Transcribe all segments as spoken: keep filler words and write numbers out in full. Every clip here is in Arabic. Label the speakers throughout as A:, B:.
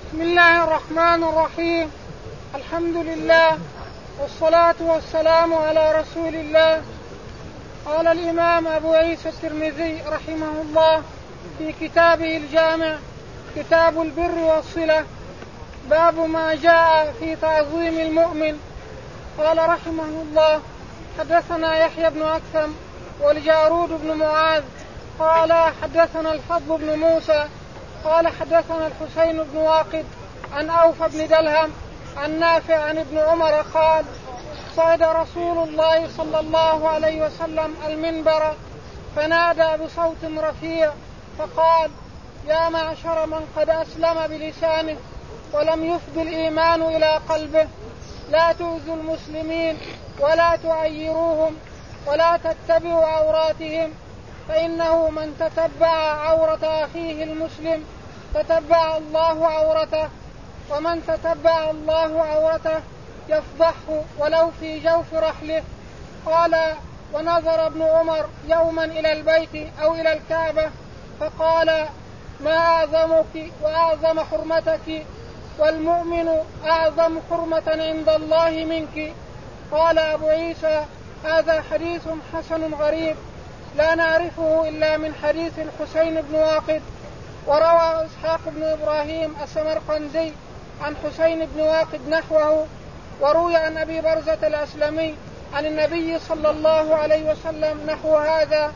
A: بسم الله الرحمن الرحيم. الحمد لله والصلاة والسلام على رسول الله. قال الإمام أبو عيسى الترمذي رحمه الله في كتابه الجامع كتاب البر والصلة باب ما جاء في تعظيم المؤمن. قال رحمه الله حدثنا يحيى بن أكثم والجارود بن معاذ قال حدثنا الفضل بن موسى قال حدثنا الحسين بن واقد عن أوف بن دلهم عن نافع عن ابن عمر قال صعد رسول الله صلى الله عليه وسلم المنبر فنادى بصوت رفيع فقال يا معشر من قد أسلم بلسانه ولم يفض الإيمان إلى قلبه لا تؤذوا المسلمين ولا تعيروهم ولا تتبعوا عوراتهم فإنه من تتبع عورة أخيه المسلم تتبع الله عورته ومن تتبع الله عورته يفضحه ولو في جوف رحله. قال ونظر ابن عمر يوما إلى البيت أو إلى الكعبة فقال ما أعظمك وأعظم حرمتك والمؤمن أعظم حرمة عند الله منك. قال أبو عيسى هذا حديث حسن غريب لا نعرفه إلا من حديث الحسين بن واقد. وروى إسحاق بن إبراهيم السمرقندي عن حسين بن واقد نحوه وروي عن أبي برزة الأسلمي عن النبي صلى الله عليه وسلم نحو هذا.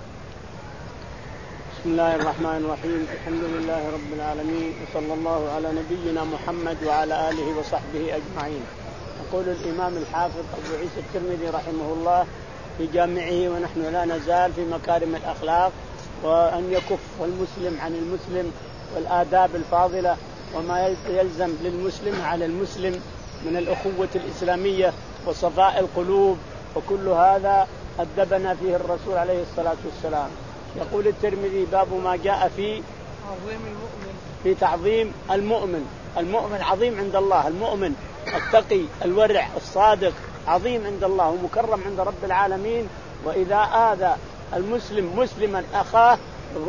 B: بسم الله الرحمن الرحيم. الحمد لله رب العالمين وصلى الله على نبينا محمد وعلى آله وصحبه أجمعين. يقول الإمام الحافظ أبو عيسى الترمذي رحمه الله في جامعه ونحن لا نزال في مكارم الأخلاق وأن يكف المسلم عن المسلم والآداب الفاضلة وما يلزم للمسلم على المسلم من الأخوة الإسلامية وصفاء القلوب وكل هذا أدبنا فيه الرسول عليه الصلاة والسلام. يقول الترمذي باب ما جاء في
A: تعظيم المؤمن
B: في تعظيم المؤمن. المؤمن عظيم عند الله، المؤمن التقي الورع الصادق عظيم عند الله ومكرم عند رب العالمين. وإذا آذى المسلم مسلما أخاه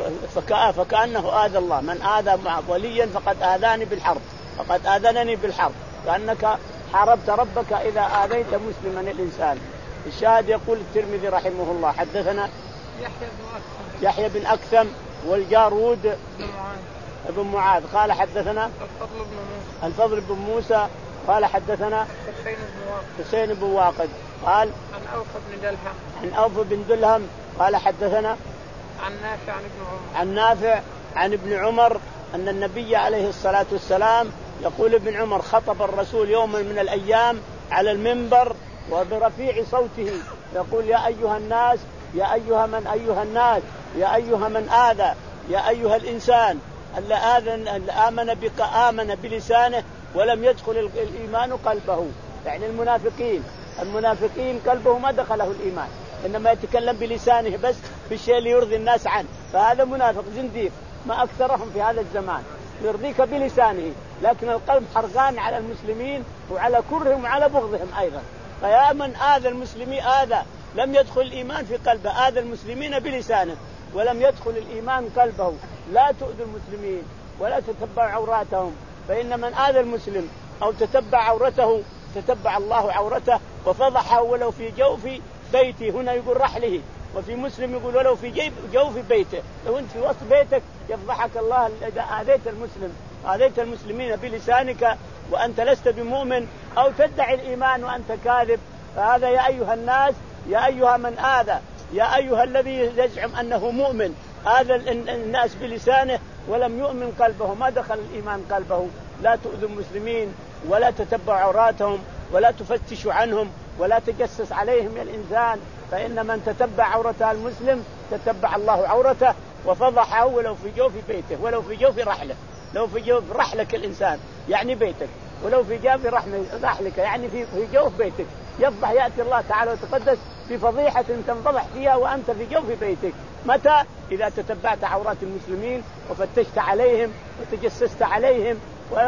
B: فكأنه آذى الله. من آذى وليا فقد آذاني بالحرب فقد آذنني بالحرب كأنك حاربت ربك إذا آذيت مسلما الإنسان. الشاهد يقول الترمذي رحمه الله حدثنا
A: يحيى بن أكثم
B: يحيى بن أكثم والجارود
A: بن معاذ
B: ابن معاذ قال حدثنا
A: الفضل بن موسى
B: الفضل بن موسى قال حدثنا
A: حسين بن واقد
B: حسين بن واقد قال
A: عن أوف بن دلهم
B: عن أوف بن دلهم قال حدثنا
A: عن نافع عن ابن عمر
B: عن نافع عن ابن عمر أن النبي عليه الصلاة والسلام يقول ابن عمر خطب الرسول يوما من الأيام على المنبر وبرفيع صوته يقول يا أيها الناس يا أيها من أيها الناس يا أيها من آذى يا أيها الإنسان اللي آذن اللي آمن بك آمن بلسانه ولم يدخل الإيمان قلبه. يعني المنافقين المنافقين قلبه ما دخله الإيمان إنما يتكلم بلسانه بس بالشيء اللي يرضي الناس عنه فهذا منافق زنديق ما أكثرهم في هذا الزمان يرضيك بلسانه لكن القلب حرقان على المسلمين وعلى كرهم وعلى بغضهم أيضا. فيا من آذى المسلمين آذى لم يدخل الإيمان في قلبه آذى المسلمين بلسانه ولم يدخل الإيمان قلبه لا تؤذوا المسلمين ولا تتبع عوراتهم فإن من آذى المسلم أو تتبع عورته تتبع الله عورته وفضحه ولو في جوف بيته. هنا يقول رحله وفي مسلم يقول ولو في جيب جوف بيته. لو أنت في وسط بيتك يفضحك الله إذا آذيت المسلم آذيت المسلمين بلسانك وأنت لست بمؤمن أو تدعي الإيمان وأنت كاذب. فهذا يا أيها الناس يا أيها من آذى يا أيها الذي يزعم أنه مؤمن آذى الناس بلسانه ولم يؤمن قلبه ما دخل الإيمان قلبه لا تؤذوا المسلمين ولا تتبعوا عوراتهم ولا تفتشوا عنهم ولا تجسس عليهم يا الإنسان فإن من تتبع عورة المسلم تتبع الله عورته وفضحه ولو في جوف بيته ولو في جوف رحله لو في جوف رحلك الإنسان يعني بيتك ولو في جوف رحلك يعني في في جوف بيتك يفضح يأتي الله تعالى وتقدس بفضيحة تنفضح فيها وأنت في جوف بيتك. متى؟ إذا تتبعت عورات المسلمين وفتشت عليهم وتجسست عليهم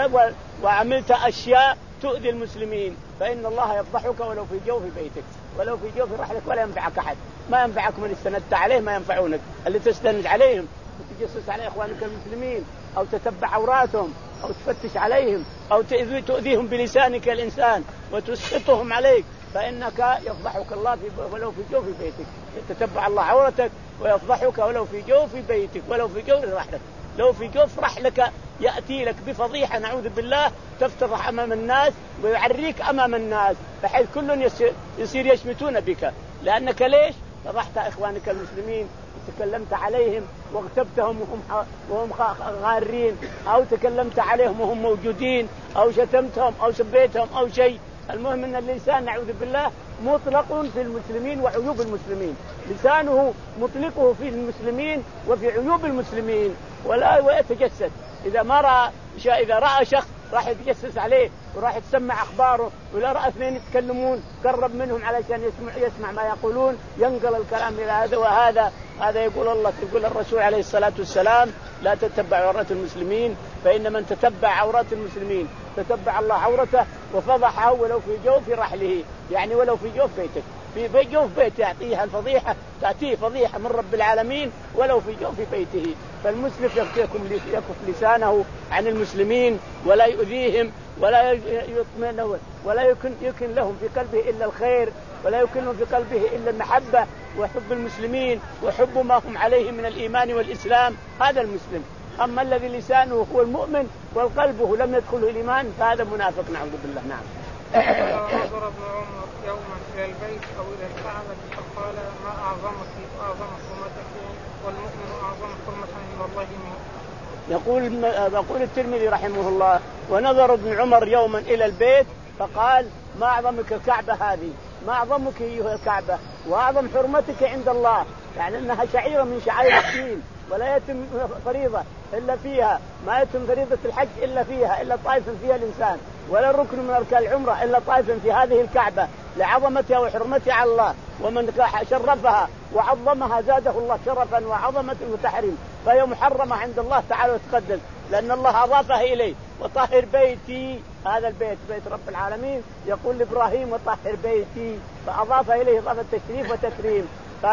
B: وعملت أشياء تؤذي المسلمين فإن الله يفضحك ولو في جوف بيتك ولو في جوف رحلك ولا ينفعك أحد. ما ينفعك من استندت عليه ما ينفعونك اللي تستند عليهم وتجسس على إخوانك المسلمين أو تتبع عوراتهم أو تفتش عليهم أو تؤذيهم بلسانك الإنسان وتسخطهم عليك فإنك يفضحك الله في ولو في جوف بيتك. يتتبع الله عورتك ويفضحك ولو في جوف بيتك ولو في جوف رحلك. لو في جوف رحلك يأتي لك بفضيحة نعوذ بالله تفتضح أمام الناس ويعريك أمام الناس بحيث كل يصير يشمتون بك لأنك ليش فضحت إخوانك المسلمين تكلمت عليهم واغتبتهم وهم وهم غارين أو تكلمت عليهم وهم موجودين أو شتمتهم أو سبيتهم أو شيء. المهم أن اللسان نعوذ بالله مطلق في المسلمين وعيوب المسلمين. لسانه مطلقه في المسلمين وفي عيوب المسلمين ولا يتجسد. إذا ما رأى إذا رأى شخص راح يتجسس عليه وراح يتسمع أخباره ولا رأى اثنين يتكلمون قرب منهم علشان يسمع يسمع ما يقولون ينقل الكلام إلى هذا وهذا. هذا يقول الله يقول الرسول عليه الصلاة والسلام لا تتبع عورات المسلمين فإن من تتبع عورات المسلمين تتبع الله عورته وفضحه ولو في جوف رحله يعني ولو في جوف بيتك. في جوف بيته يعطيها الفضيحة تأتيه فضيحة من رب العالمين ولو في جوف بيته. فالمسلم يكف لسانه عن المسلمين ولا يؤذيهم ولا يطمئن ولا يكن يكن لهم في قلبه إلا الخير ولا يكن لهم في قلبه إلا المحبة وحب المسلمين وحب ما هم عليه من الإيمان والإسلام. هذا المسلم. أما الذي لسانه هو المؤمن والقلبه لم يدخله الإيمان فهذا منافق نعوذ بالله. نعم.
A: نظر ابن عمر يوما إلى البيت أو إلى الكعبة فقال ما أعظمك وأعظم حرمتك والمؤمن أعظم حرمة عند الله منه.
B: يقول يقول الترمذي رحمه الله ونظر ابن عمر يوما إلى البيت فقال ما أعظمك الكعبة هذه ما أعظمك أيها الكعبة وأعظم حرمتك عند الله يعني أنها شعيرة من شعائر الدين ولا يتم فريضة إلا فيها ما يتم فريضة الحج إلا فيها إلا طائف فيها الإنسان ولا ركن من أركان العمرة إلا طائف في هذه الكعبة لعظمتها وحرمتها على الله. ومن شرفها وعظمها زاده الله شرفا وعظمة وتحريم فهي محرمة عند الله تعالى وتقدس لأن الله أضافها إليه. وطهر بيتي هذا البيت بيت رب العالمين يقول لإبراهيم وطهر بيتي فأضاف إليه إضافة تشريف وتكريم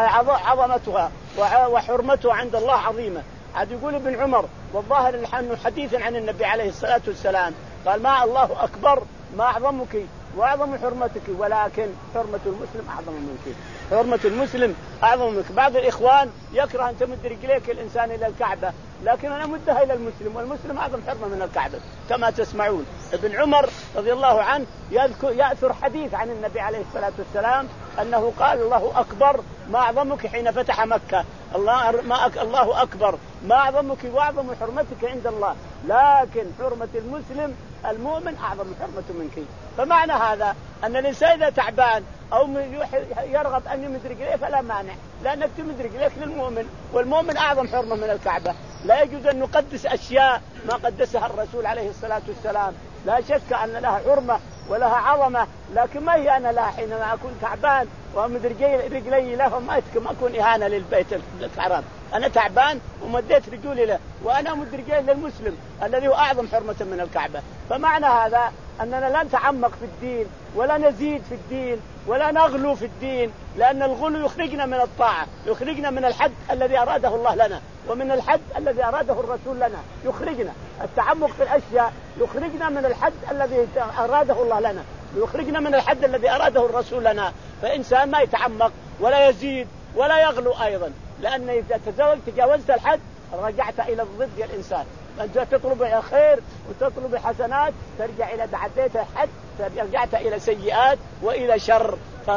B: فعظمتها وحرمتها عند الله عظيمة. عاد يقول ابن عمر والظاهر أنه حديث عن النبي عليه الصلاة والسلام قال ما الله أكبر ما أعظمك وأعظم حرمتك ولكن حرمة المسلم أعظم منك. حرمة المسلم أعظم منك. بعض الإخوان يكره أن تمد رجليك الإنسان إلى الكعبة لكن أنا مدها إلى المسلم والمسلم أعظم حرمة من الكعبة كما تسمعون. ابن عمر رضي الله عنه يذكر يأثر حديث عن النبي عليه الصلاة والسلام أنه قال الله أكبر ما أعظمك حين فتح مكة الله ما أك الله أكبر ما أعظمك وأعظم حرمتك عند الله لكن حرمة المسلم المؤمن أعظم حرمة منك. فمعنى هذا أن الإنسان إذا تعبان أو يرغب أن يمد رجليه فلا مانع لأنك تمد رجليك للمؤمن والمؤمن أعظم حرمة من الكعبة. لا يجوز أن نقدس أشياء ما قدسها الرسول عليه الصلاة والسلام. لا شك أن لها حرمة ولها عظمة لكن ما هي أنا لها حينما أكون تعبان وأمد رجلي لهم ما أكون إهانة للبيت الحرام. أنا تعبان ومديت رجولي له وأنا أمد رجلي للمسلم الذي هو أعظم حرمة من الكعبة. فمعنى هذا أننا لا نتعمق في الدين ولا نزيد في الدين ولا نغلو في الدين لأن الغلو يخرجنا من الطاعة يخرجنا من الحد الذي أراده الله لنا ومن الحد الذي أراده الرسول لنا يخرجنا. التعمق في الأشياء يخرجنا من الحد الذي أراده الله لنا يخرجنا من الحد الذي أراده الرسول لنا. فإنسان ما يتعمق ولا يزيد ولا يغلو أيضا لأن إذا تجاوزت الحد رجعت إلى الضد يا الإنسان. أنت تطلب الخير وتطلب الحسنات ترجع إلى تعديت الحد رجعت إلى سيئات وإلى شر.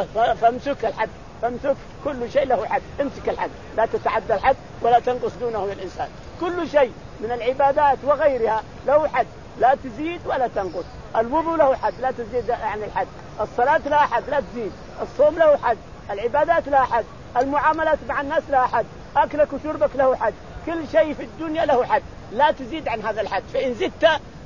B: فامسك الحد فامسك كل شيء له حد امسك الحد لا تتعدى الحد ولا تنقص دونه الإنسان. كل شيء من العبادات وغيرها له حد لا تزيد ولا تنقص. الوضوء له حد لا تزيد عن الحد. الصلاة لها حد لا تزيد. الصوم له حد. العبادات لها حد. المعاملات مع الناس لها حد. أكلك وشربك له حد. كل شيء في الدنيا له حد لا تزيد عن هذا الحد. فإن زدت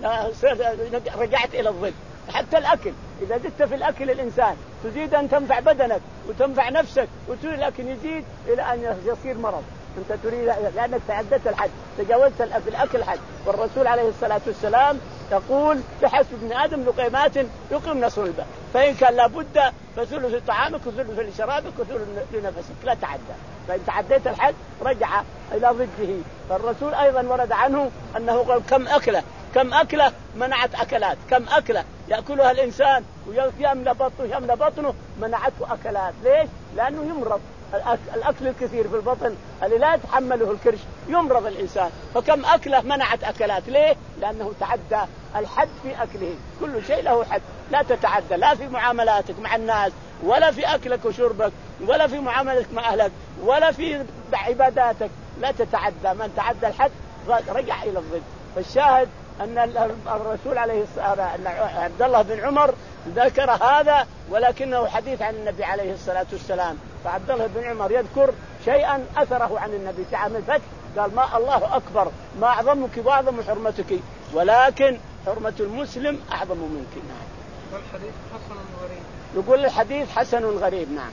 B: رجعت إلى الضد. حتى الأكل إذا زدت في الأكل الإنسان تزيد أن تنفع بدنك وتنفع نفسك وتريد لكن يزيد إلى أن يصير مرض. أنت تريد لأنك تعدت الحد تجاوزت في الأكل الحد. والرسول عليه الصلاة والسلام يقول بحسب ابن آدم لقيمات يقيمن صلبه فإن كان لابد فثلث طعامك وثلث لشرابك وثلث لنفسك لا تعدى. فإن تعديت الحد رجع إلى ضده. فالرسول أيضا ورد عنه أنه قال كم أكله كم أكلة منعت أكلات، كم أكلة يأكلها الإنسان ويملى بطنه يملى بطنه منعته أكلات. ليش؟ لأنه يمرض. الأكل الكثير في البطن اللي لا يتحمله الكرش يمرض الإنسان. فكم أكلة منعت أكلات. ليه؟ لأنه تعدى الحد في أكله. كل شيء له حد، لا تتعدى لا في معاملاتك مع الناس ولا في أكلك وشربك ولا في معاملتك مع أهلك ولا في عباداتك، لا تتعدى. من تعدى الحد رجع إلى الضد. فالشاهد أن الرسول عليه الصلاة أن عبد الله بن عمر ذكر هذا ولكنه حديث عن النبي عليه الصلاة والسلام. فعبد الله بن عمر يذكر شيئا أثره عن النبي في عام الفتح، قال ما الله أكبر ما أعظمك وأعظم حرمتك، ولكن حرمة المسلم أعظم منك. نعم.
A: والحديث حسن غريب.
B: يقول الحديث حسن غريب. نعم.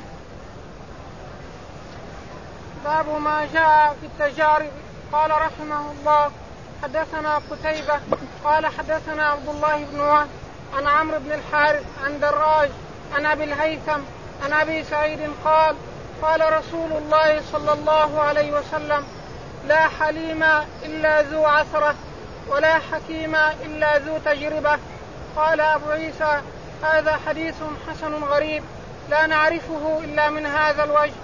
A: باب ما جاء في التجارب. قال رحمه الله حدثنا قتيبة قال حدثنا عبد الله بن وهب عن عمرو بن الحارث عن دراج عن أبي الهيثم عن أبي سعيد قال قال رسول الله صلى الله عليه وسلم لا حليم إلا ذو عثرة ولا حكيم إلا ذو تجربة. قال أبو عيسى هذا حديث حسن غريب لا نعرفه إلا من هذا الوجه.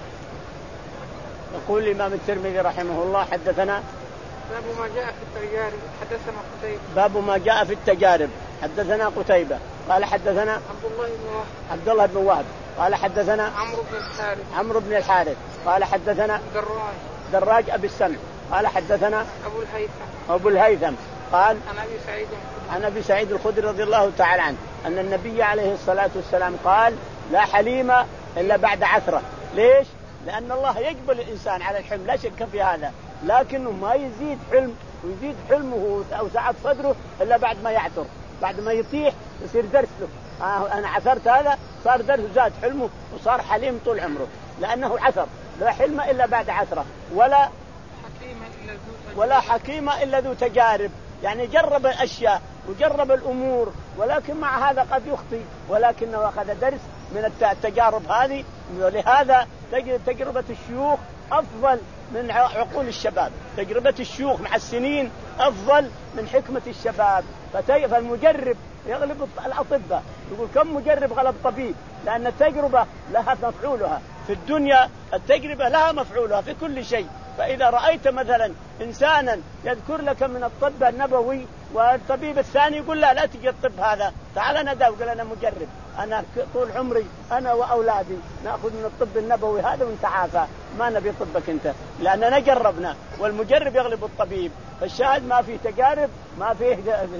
B: يقول الإمام الترمذي رحمه الله حدثنا
A: باب ما جاء في التجارب. حدثنا قتيبة.
B: باب ما جاء في التجارب. حدثنا قتيبة قال حدثنا
A: عبد الله بن وهب
B: عبد الله بن وهب قال حدثنا
A: عمرو بن الحارث
B: عمرو بن الحارث قال حدثنا
A: دراج
B: دراج أبي السمع قال حدثنا
A: أبو الهيثم
B: أبو الهيثم قال
A: عن أبي سعيد
B: عن أبي سعيد الخدري رضي الله تعالى عنه أن النبي عليه الصلاة والسلام قال لا حليم إلا بعد عثرة. ليش؟ لأن الله يقبل الإنسان على الحلم لا شك في هذا، لكنه ما يزيد حلم ويزيد حلمه أو سعة صدره إلا بعد ما يعثر، بعد ما يطيح يصير درس له. آه أنا عثرت هذا صار درس زاد حلمه وصار حليم طول عمره، لأنه عثر. لا حلم إلا بعد عثرة ولا
A: حكيم إلا ذو
B: ولا حكيم إلا ذو تجارب، يعني جرب الأشياء وجرب الأمور ولكن مع هذا قد يخطي، ولكنه أخذ درس من التجارب هذه. ولهذا تجد تجربة الشيوخ أفضل من عقول الشباب، تجربة الشيوخ مع السنين أفضل من حكمة الشباب. فالمجرب يغلب الأطباء. يقول كم مجرب غلب طبيب، لأن التجربة لها مفعولها في الدنيا، التجربة لها مفعولها في كل شيء. فإذا رأيت مثلا إنسانا يذكر لك من الطب النبوي والطبيب الثاني يقول لا لا تجي الطب هذا، تعال نداو، قال أنا مجرب، أنا طول عمري أنا وأولادي نأخذ من الطب النبوي هذا ونتعافى، ما نبي طبك أنت، لأننا جربنا. والمجرب يغلب الطبيب. فالشاهد ما في تجارب، ما فيه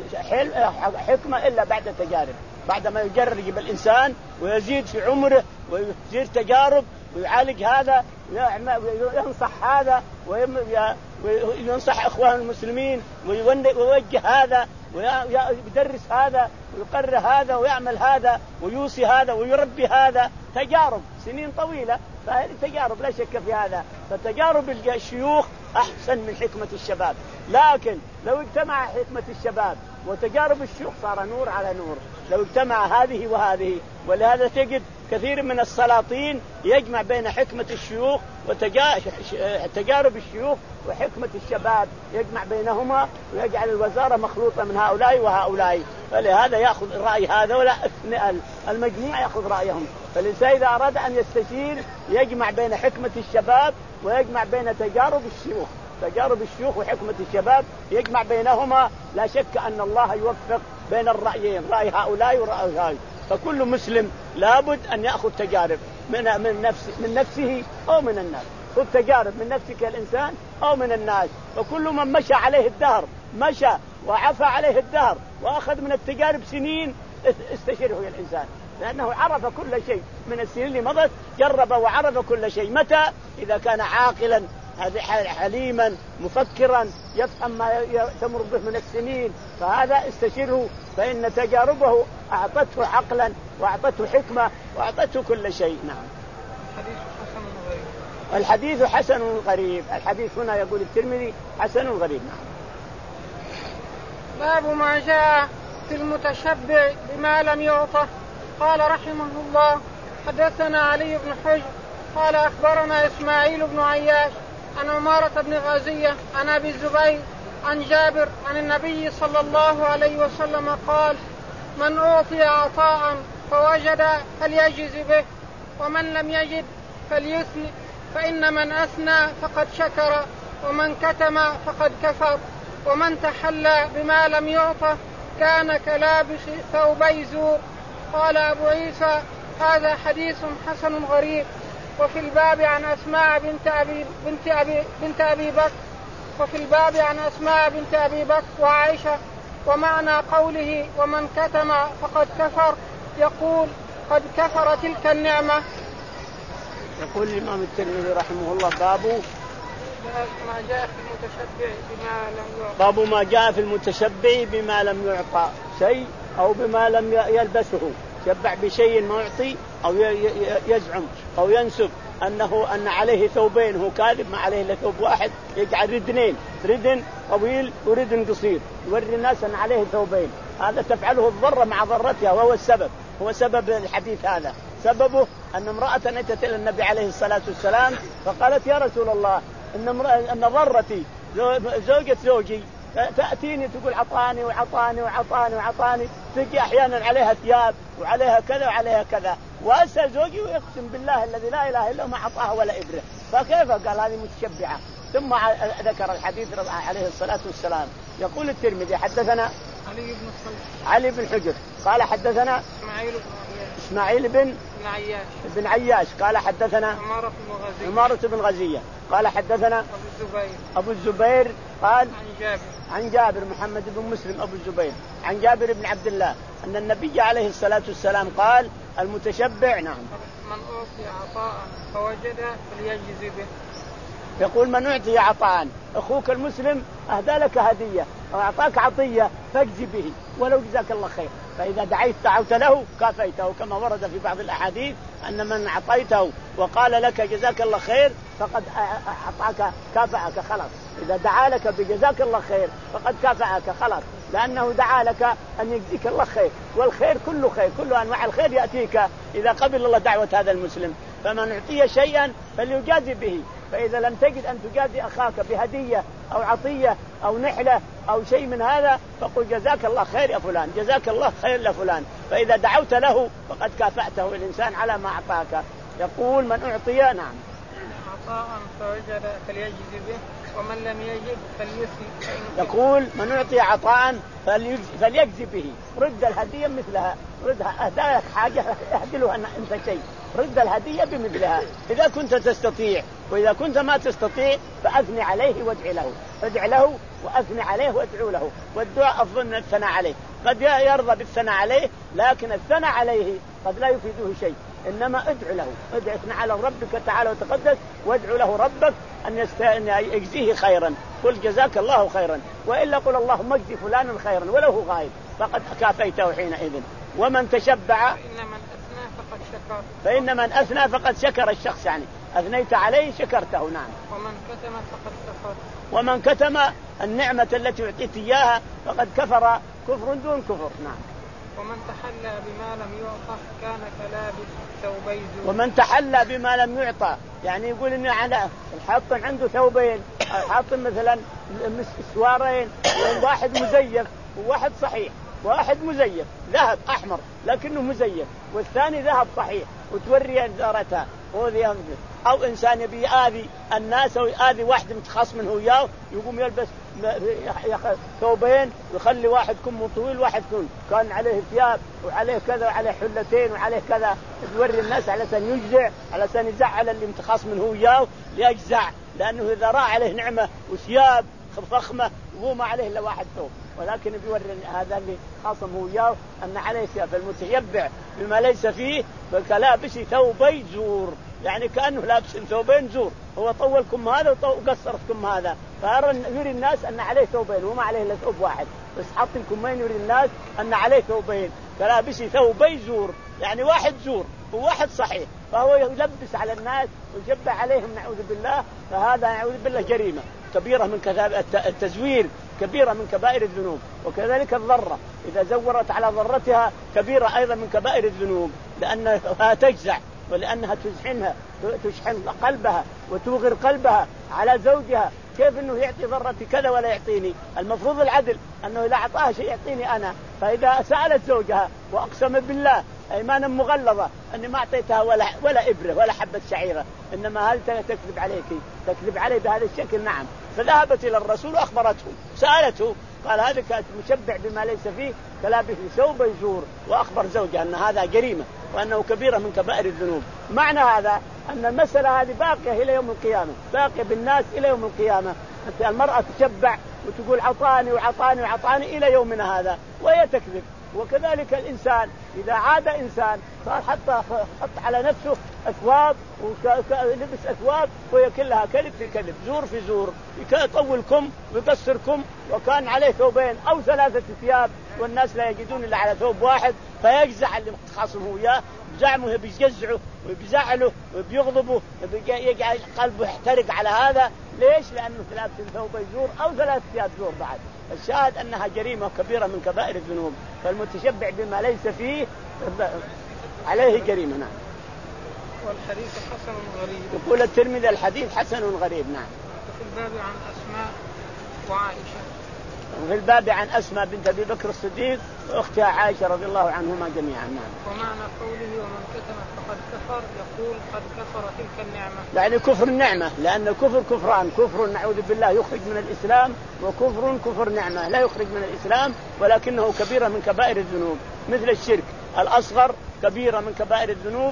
B: حكمة إلا بعد تجارب، بعد ما يجرب الإنسان ويزيد في عمره ويصير تجارب ويعالج هذا وينصح هذا وينصح إخوان المسلمين ويوجه هذا ويدرس هذا ويقرر هذا ويعمل هذا ويوصي هذا ويربي هذا. تجارب سنين طويلة، فهذه تجارب لا شك في هذا. فتجارب الشيوخ أحسن من حكمة الشباب، لكن لو اجتمع حكمة الشباب وتجارب الشيوخ صار نور على نور، لو اجتمع هذه وهذه. ولهذا تجد كثير من السلاطين يجمع بين حكمة الشيوخ وتجارب الشيوخ وحكمة الشباب، يجمع بينهما ويجعل الوزارة مخلوطة من هؤلاء وهؤلاء. فلهذا يأخذ رأي هذا ولا المجموع يأخذ رأيهم. فالإنسان إذا أراد أن يستشير يجمع بين حكمة الشباب ويجمع بين تجارب الشيوخ، تجارب الشيوخ وحكمة الشباب يجمع بينهما. لا شك أن الله يوفق بين الرأيين، رأي هؤلاء ورأي هؤلاء. فكل مسلم لابد أن يأخذ تجارب من من نفسه من نفسه أو من الناس. خذ تجارب من نفسك الإنسان أو من الناس. وكل من مشى عليه الدهر مشى وعفى عليه الدهر وأخذ من التجارب سنين استشره يا الإنسان، لأنه عرف كل شيء من السنين اللي مضت، جرب وعرف كل شيء. متى؟ إذا كان عاقلا حليما مفكرا يفهم ما تمر به من السنين، فهذا استشره، فإن تجاربه أعطته عقلا وأعطته حكمة وأعطته كل شيء. نعم. الحديث حسن غريب. الحديث هنا يقول الترمذي حسن غريب. نعم.
A: باب ما جاء في المتشبع بما لم يعطه. قال رحمه الله حدثنا علي بن حجر قال أخبرنا إسماعيل بن عياش عن عمارة بن غازية عن أبي الزبير عن جابر عن النبي صلى الله عليه وسلم قال: من أعطي عطاء فوجد فليجز به، ومن لم يجد فليثني، فإن من أثنى فقد شكر، ومن كتم فقد كفر، ومن تحلى بما لم يعطه كان كلابس ثوبي زور. قال أبو عيسى: هذا حديث حسن غريب. وفي الباب عن أسماء بنت أبي, بنت أبي, بنت أبي بكر وفي الباب عن أسماء بنت أبي بكر وعائشة. ومعنى قوله ومن كتم فقد كفر يقول قد كفر تلك النعمة.
B: يقول الإمام الترمذي رحمه الله: باب
A: ما جاء في المتشبع بما لم يعطى.
B: باب ما جاء في المتشبع بما لم يعطى شيء أو بما لم يلبسه. شبع بشيء معطي أو يزعم أو ينسب أنه أن عليه ثوبين، هو كاذب، ما عليه إلا ثوب واحد، يجعل ردنين، ردن طويل وردن قصير، يوري الناس أن عليه ثوبين. هذا تفعله الضرة مع ضرتها، وهو السبب، هو سبب الحديث هذا. سببه أن امرأة أتت إلى النبي عليه الصلاة والسلام فقالت: يا رسول الله، إن, أن ضرتي زوجة زوجي تأتيني تقول عطاني وعطاني وعطاني وعطاني، تجي أحيانا عليها ثياب وعليها كذا وعليها كذا، وأسأل زوجي ويقسم بالله الذي لا إله إلا ما عطاها ولا إبرة، فكيف؟ قال: هذه متشبعة. ثم ذكر الحديث عليه الصلاة والسلام. يقول الترمذي: حدثنا
A: علي بن الصلح
B: علي بن حجر قال حدثنا
A: إسماعيل بن
B: إسماعيل بن
A: عياش
B: بن عياش قال حدثنا
A: عمارة بن غزية
B: عمارة بن غزية قال حدثنا
A: أبو الزبير
B: أبو الزبير قال
A: عن جابر
B: عن جابر محمد بن مسلم أبو الزبير عن جابر بن عبد الله أن النبي عليه الصلاة والسلام قال: المتشبع نعم
A: من أعطي عطاء فوجد فليجز به.
B: يقول: من أعطي عطاء، أخوك المسلم أهدى لك هدية أو أعطاك عطية فاجزي به ولو جزاك الله خير، فإذا دعيت دعوت له كافيته، كما ورد في بعض الأحاديث أن من أعطيته وقال لك جزاك الله خير فقد أعطاك كافأك خلاص. إذا دعا لك بجزاك الله خير فقد كافأك خلاص، لأنه دعا لك أن يجزيك الله خير، والخير كله خير، كل أنواع الخير يأتيك إذا قبل الله دعوة هذا المسلم. فمن أعطي شيئا فليجازي به، فإذا لم تجد أن تجازي أخاك بهدية أو عطية أو نحلة أو شيء من هذا فقل جزاك الله خير يا فلان، جزاك الله خير لفلان، فإذا دعوت له فقد كافأته الإنسان على ما أعطاك. يقول: من أعطي نعم
A: عطاء فوجد فليجز به، ومن لم يجد فليثني.
B: يقول: من أعطي عطاء فليجزي به، رد الهدية مثلها، ردها، أهداك حاجة اهدلها أنت شيء، رد الهدية بمثلها إذا كنت تستطيع، وإذا كنت ما تستطيع فأثني عليه وادع له، ادع له وأثني عليه وادعو له، والدعاء أظن الثناء عليه، قد يرضى بالثناء عليه لكن الثناء عليه قد لا يفيده شيء، إنما ادعو له، ادعو اثنى على ربك تعالى وتقدس، وادعو له ربك أن يجزيه خيرا، قل جزاك الله خيرا، وإلا قل اللهم اجزي فلانا خيرا ولو هو غايب، فقد كافيته حينئذ. ومن تشبع
A: فإن من أثنى فقد شكر
B: فإن من أثنى فقد شكر الشخص، يعني أثنيت عليه شكرته. نعم.
A: ومن كتم فقد كفر
B: ومن كتم النعمة التي أعطيت إياها فقد كفر كفر دون كفر. نعم.
A: ومن تحلى بما لم يعطى كان كلابس ثوبي زور.
B: ومن تحلى بما لم يعطى يعني يقول إنه على حاط عنده ثوبين، حاط مثلا سوارين، واحد مزيف وواحد صحيح، واحد مزيف ذهب أحمر لكنه مزيف، والثاني ذهب صحيح وتوري أنزارتها، أو إنسان يبي آذي الناس أو آذي واحد متخاصم منه وياه، يقوم يلبس ثوبين ويخلي واحد كم طويل واحد كم كان عليه ثياب وعليه كذا وعليه حلتين وعليه كذا، توري الناس على سن يجزع، على سن يزعل اللي متخاصم منه وياه ليجزع، لأنه إذا رأى عليه نعمة وثياب فخمة وهو ما عليه إلا واحد ثوب، ولكن بيوري هذا اللي خاصم هو وياه أن عليه ثياب. المتشبع بما ليس فيه فكلابس ثوبي زور، يعني كأنه لابس ثوبين زور، هو طول كم هذا وقصر كم هذا، فيري الناس أن عليه ثوبين وما عليه إلا ثوب واحد، بس حط الكمين يري الناس أن عليه ثوبين، كلابس ثوبي زور، يعني واحد زور وواحد صحيح، فهو يلبس على الناس ويشبع عليهم نعوذ بالله، فهذا نعوذ بالله جريمة كبيرة من كذاب التزوير، كبيرة من كبائر الذنوب. وكذلك الضرة إذا زورت على ضرتها كبيرة أيضا من كبائر الذنوب، لأنها تجزع ولأنها تشحنها تشحن قلبها وتوغر قلبها على زوجها، كيف إنه يعطي ضرتي كذا ولا يعطيني؟ المفروض العدل أنه إذا أعطاها شيء يعطيني أنا. فإذا سألت زوجها وأقسم بالله أيمانا مغلظة أني ما أعطيتها ولا ولا إبرة ولا حبة شعيرة، إنما هل تكذب عليك؟ تكذب علي بهذا الشكل؟ نعم. فذهبت إلى الرسول وأخبرته، سألته، قال هذا كانت مشبع بما ليس فيه كلابس ثوب يزور، وأخبر زوجها أن هذا جريمة وأنه كبيرة من كبائر الذنوب. معنى هذا أن المسألة هذه باقية إلى يوم القيامة، باقية بالناس إلى يوم القيامة. المرأة تشبع وتقول عطاني وعطاني وعطاني إلى يومنا هذا وهي تكذب. وكذلك الإنسان إذا عاد إنسان صار حتى حط على نفسه أثواب ولبس أثواب وهي كلها كذب في كذب، زور في زور، يطولكم ويقصركم، وكان عليه ثوبين أو ثلاثة ثياب والناس لا يجدون إلا على ثوب واحد، فيجزع اللي خاصمه وياه بزعمه، بيجزعه وبيزعله وبيغضبه، يجعل قلبه يحترق على هذا. ليش؟ لأنه ثلاث ثوب زور أو ثلاث ثياب زور بعد. الشاهد أنها جريمة كبيرة من كبائر الذنوب، فالمتشبع بما ليس فيه عليه جريمة. نعم.
A: والحديث حسن غريب.
B: يقول الترمذي الحديث حسن غريب. نعم.
A: في الباب عن أسماء وعائشة.
B: في الباب عن أسماء بنت أبي بكر الصديق وأختها عائشة رضي الله عنهما جميعا. نعم.
A: ومعنى قوله ومن كتم فقد كفر يقول قد كفر تلك النعمة،
B: يعني كفر النعمة، لأن الكفر كفران، كفر نعوذ بالله يخرج من الإسلام، وكفر كفر نعمة لا يخرج من الإسلام ولكنه كبيرة من كبائر الذنوب، مثل الشرك الأصغر كبيرة من كبائر الذنوب،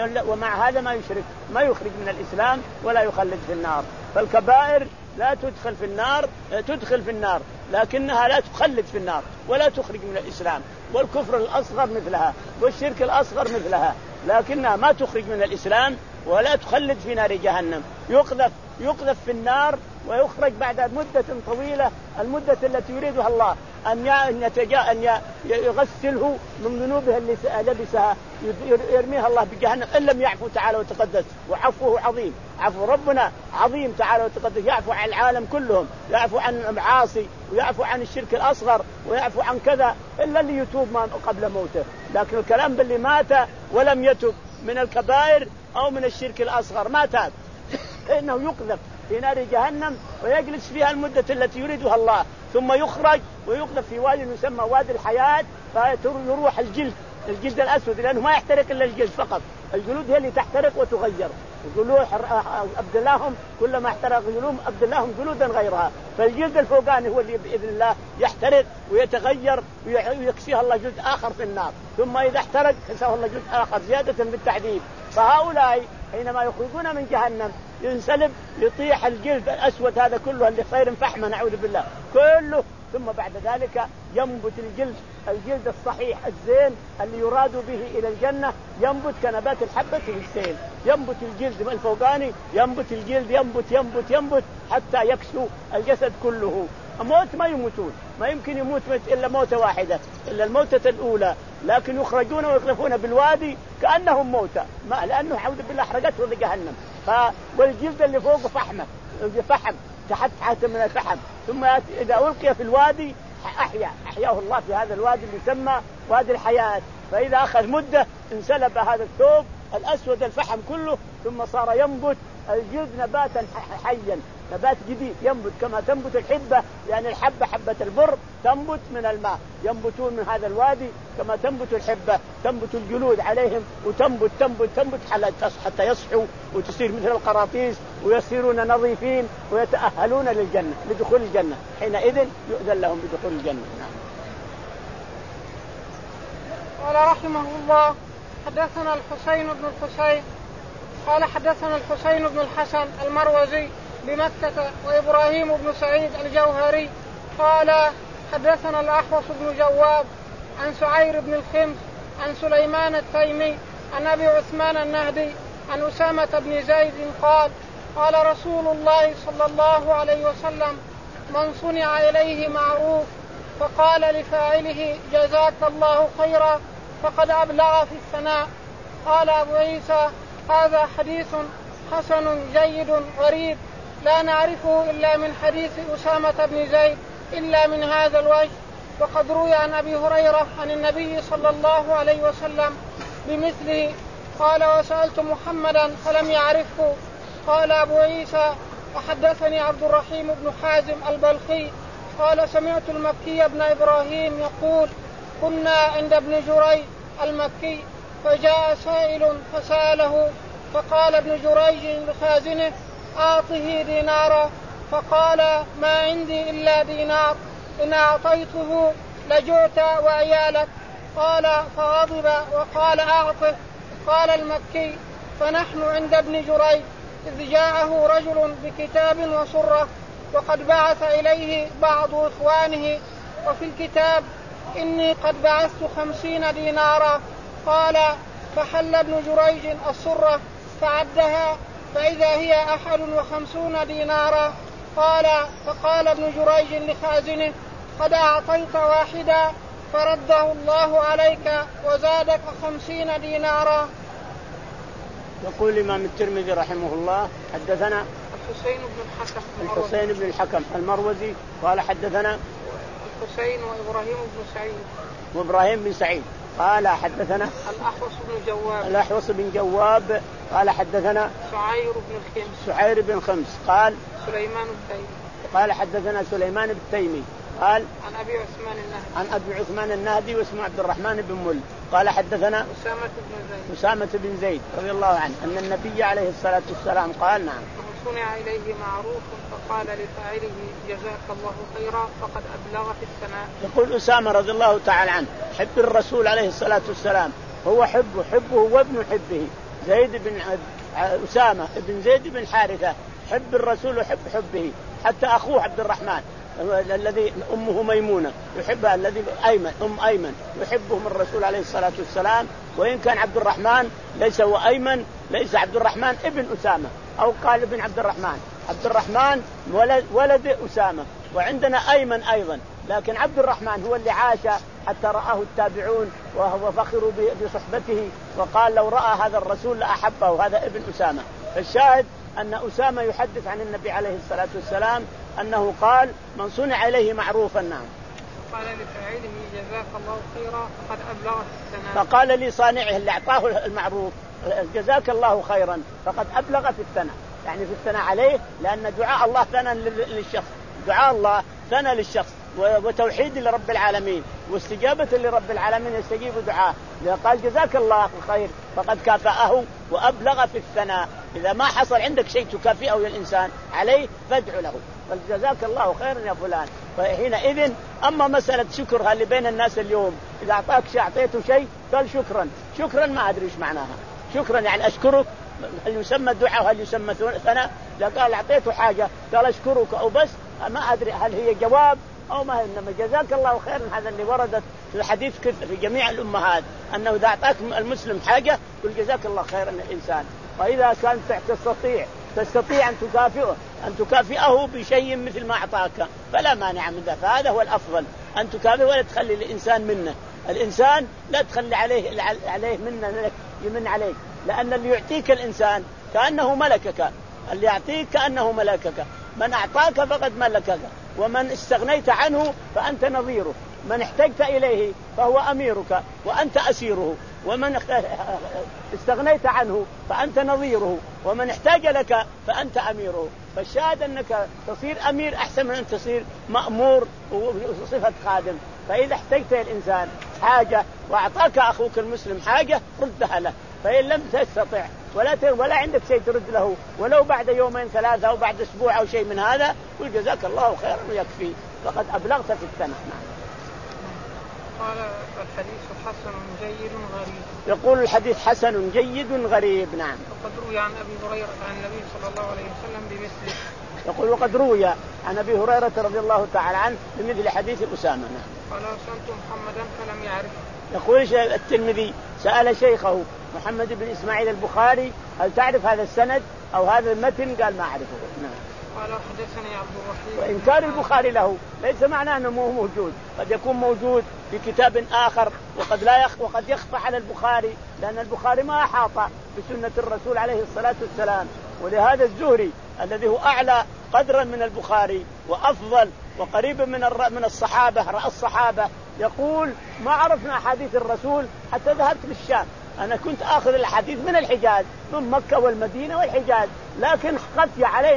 B: ومع هذا ما يشرك ما يخرج من الإسلام ولا يخلد في النار. فالكبائر لا تدخل في النار، تدخل في النار لكنها لا تخلد في النار ولا تخرج من الإسلام. والكفر الأصغر مثلها والشرك الأصغر مثلها، لكنها ما تخرج من الإسلام ولا تخلد في نار جهنم. يقذف يقذف في النار ويخرج بعد مدة طويلة، المدة التي يريدها الله أن يتجا أن يغسله من ذنوبه اللي لبسها، يرميها الله بجهنم إن لم يعفو تعالى وتقدس. وعفوه عظيم، عفو ربنا عظيم تعالى وتقدس، يعفو عن العالم كلهم، يعفو عن المعاصي ويعفو عن الشرك الأصغر ويعفو عن كذا إلا اللي يتوب قبل موته. لكن الكلام باللي مات ولم يتوب من الكبائر أو من الشرك الأصغر ما تاب، إنه يقذف في نار جهنم ويجلس فيها المدة التي يريدها الله، ثم يخرج ويقذف في وادي يسمى وادي الحياة، فيروح الجلد الجلد الأسود، لأنه ما يحترق إلا الجلد فقط، الجلود هي اللي تحترق وتغير. يقولوا عبد اللهم كلما احترق جلودهم عبد اللهم جلودا غيرها، فالجلد الفوقاني هو اللي بإذن الله يحترق ويتغير ويكسيها الله جلد آخر في النار، ثم إذا احترق كساه الله جلد آخر زيادة بالتعذيب. فهؤلاء حينما يخرجون من جهنم ينسلب يطيح الجلد الأسود هذا كله اللي صير فحما نعوذ بالله كله، ثم بعد ذلك ينبت الجلد الجلد الصحيح الزين اللي يراد به إلى الجنة، ينبت كنبات الحبة في السيل، ينبت الجلد الفوقاني، ينبت الجلد ينبت ينبت ينبت حتى يكسو الجسد كله. موت ما يموتون، ما يمكن يموت إلا موتة واحدة إلا الموتة الأولى، لكن يخرجون ويقذفون بالوادي كأنهم موتى، ما لأنه حول بالله حرقته لجهنم. ف والجلد اللي فوقه فحمة فحم تحت تحت من الفحم، ثم إذا ألقي في الوادي أحيا أحياه الله في هذا الوادي اللي يسمى وادي الحياة. فإذا أخذ مدة انسلب هذا الثوب الأسود الفحم كله، ثم صار ينبت الجلد نباتا حيا، نبات جديد ينبت كما تنبت الحبة، يعني الحبة حبة البر تنبت من الماء، ينبتون من هذا الوادي كما تنبت الحبة، تنبت الجلود عليهم وتنبت تنبت تنبت حتى يصحوا وتصير مثل القراطيس ويصيرون نظيفين ويتأهلون للجنة لدخول الجنة، حينئذ يؤذن لهم بدخول الجنة.
A: قال رحمه الله حدثنا الحسين بن الحسين قال حدثنا الحسين بن الحسن المروزي بمكة وإبراهيم بن سعيد الجوهري قال حدثنا الأحوص بن جواب عن سعير بن الخمس عن سليمان التيمي عن أبي عثمان النهدي عن أسامة بن زيد قال قال رسول الله صلى الله عليه وسلم من صنع إليه معروف فقال لفاعله جزاك الله خيرا فقد أبلغ في الثناء. قال أبو عيسى هذا حديث حسن جيد غريب لا نعرفه إلا من حديث أسامة بن زيد إلا من هذا الوجه، وقد روي عن أبي هريرة عن النبي صلى الله عليه وسلم بمثله. قال وسألت محمدا فلم يعرفه. قال أبو عيسى وحدثني عبد الرحيم بن حازم البلخي قال سمعت المكي بن إبراهيم يقول كنا عند ابن جريج المكي فجاء سائل فسأله فقال ابن جريج لخازنه أعطه دينارا فقال ما عندي إلا دينار إن أعطيته لجعت وعيالك. قال فغضب وقال أعطه. قال المكي فنحن عند ابن جريج إذ جاءه رجل بكتاب وسرة وقد بعث إليه بعض إخوانه وفي الكتاب إني قد بعثت خمسين دينارا. قال فحل ابن جريج السرة فعدها فإذا هي أحد وخمسون دينارا. قال فقال ابن جريج لخازنه قد أعطيت واحدا فرده الله عليك وزادك خمسين دينارا.
B: يقول الإمام الترمذي رحمه الله حدثنا
A: الحسين بن الحكم
B: الحسين بن الحكم المروزي قال حدثنا
A: الحسين وإبراهيم بن سعيد
B: وإبراهيم بن سعيد قال حدثنا
A: الأحوص بن جواب
B: الأحوص بن جواب قال حدثنا
A: شعير بن الخمس
B: شعير بن خمس قال
A: سليمان التيمي
B: قال حدثنا سليمان التيمي قال
A: عن أبي عثمان النهدي
B: عن أبي عثمان النهدي واسمه عبد الرحمن بن مل قال حدثنا
A: أسامة بن زيد
B: أسامة بن زيد رضي الله عنه أن النبي عليه الصلاة والسلام قال نعم
A: صنع إليه معروف فقال لفاعله جزاك الله خيرا فقد أبلغ في الثناء.
B: يقول أسامة رضي الله تعالى عنه حب الرسول عليه الصلاة والسلام هو حبه حبه وابن حبه زيد بن أسامة بن زيد بن حارثة حب الرسول وحب حبه حتى أخوه عبد الرحمن الذي أمه ميمونة يحبها الذي أيمن أم أيمن يحبه من الرسول عليه الصلاة والسلام وإن كان عبد الرحمن ليس هو أيمن ليس عبد الرحمن ابن أسامة أو قال ابن عبد الرحمن عبد الرحمن ولد, ولد أسامة وعندنا أيمن أيضا لكن عبد الرحمن هو اللي عاش حتى رآه التابعون وهو فخروا بصحبته وقال لو رأى هذا الرسول لأحبه هذا ابن أسامة. فالشاهد أن أسامة يحدث عن النبي عليه الصلاة والسلام أنه قال من صنع إليه معروفا نعم
A: قال لفاعله جزاك الله خيرا فقد أبلغ في الثناء
B: فقال لصانعه اللي أعطاه المعروف جزاك الله خيرا فقد أبلغ في الثناء يعني في الثناء عليه لأن دعاء الله ثناء للشخص دعاء الله ثناء للشخص وتوحيد لرب العالمين واستجابة لرب العالمين يستجيب دعاء قال جزاك الله خير فقد كافأه وأبلغ في الثناء. إذا ما حصل عندك شيء تكافئه الإنسان عليه فادعو له قال جزاك الله خيرا يا فلان. فحينئذ أما مسألة شكرها اللي بين الناس اليوم إذا أعطاك شيء أعطيته شيء قال شكرا شكرا ما أدري إيش معناها شكرا يعني أشكرك هل يسمى الدعاء وهل يسمى ثناء؟ إذا قال أعطيته حاجة قال أشكرك أو بس ما أدري هل هي جواب أو ما هي إنما جزاك الله خيرا هذا اللي وردت في الحديث في جميع الأمهات أنه إذا أعطاك المسلم حاجة قل جزاك الله خيرا الإنسان. وإذا كانت تستطيع تستطيع أن تكافئه أن تكافئه بشيء مثل ما أعطاك فلا مانع من ذلك فهذا هو الأفضل أن تكافئه ولا تخلي الإنسان منه الإنسان لا تخلي عليه عليه منه يمن عليك لأن اللي يعطيك الإنسان كأنه ملكك اللي يعطيك كأنه ملكك من أعطاك فقد ملكك ومن استغنيت عنه فأنت نظيره من احتجت إليه فهو أميرك وأنت أسيره ومن استغنيت عنه فأنت نظيره ومن احتاج لك فأنت أميره. فالشاهد أنك تصير أمير أحسن من أن تصير مأمور وصفة خادم. فإذا احتجت الإنسان حاجة وأعطاك أخوك المسلم حاجة ردها له فإن لم تستطع ولا ولا عندك شيء ترد له ولو بعد يومين ثلاثة أو بعد أسبوع أو شيء من هذا قل جزاك الله خيرا ويكفي فقد أبلغت في الثناء.
A: قال الحديث حسن جيد غريب.
B: يقول الحديث حسن جيد غريب. نعم.
A: وقد روي عن أبي هريرة عن النبي صلى الله عليه وسلم بمثله.
B: يقول وقد روي عن أبي هريرة رضي الله تعالى عنه بمثل حديث أسامة. نعم.
A: قال سألت محمدا فلم يعرف.
B: يقول الترمذي سأل شيخه محمد بن إسماعيل البخاري هل تعرف هذا السند أو هذا المتن قال ما أعرفه. نعم.
A: قال حدثني عبد الرحيم.
B: وإنكار البخاري له ليس معناه أنه مو موجود قد يكون موجود في كتاب آخر وقد لا يخ وقد يخفى على البخاري لأن البخاري ما أحاط بسنة الرسول عليه الصلاة والسلام. ولهذا الزهري الذي هو أعلى قدرا من البخاري وأفضل وقريب من من الصحابة رأى الصحابة يقول ما عرفنا أحاديث الرسول حتى ذهبت للشام. أنا كنت آخذ الحديث من الحجاز من مكة والمدينة والحجاز لكن خفي علينا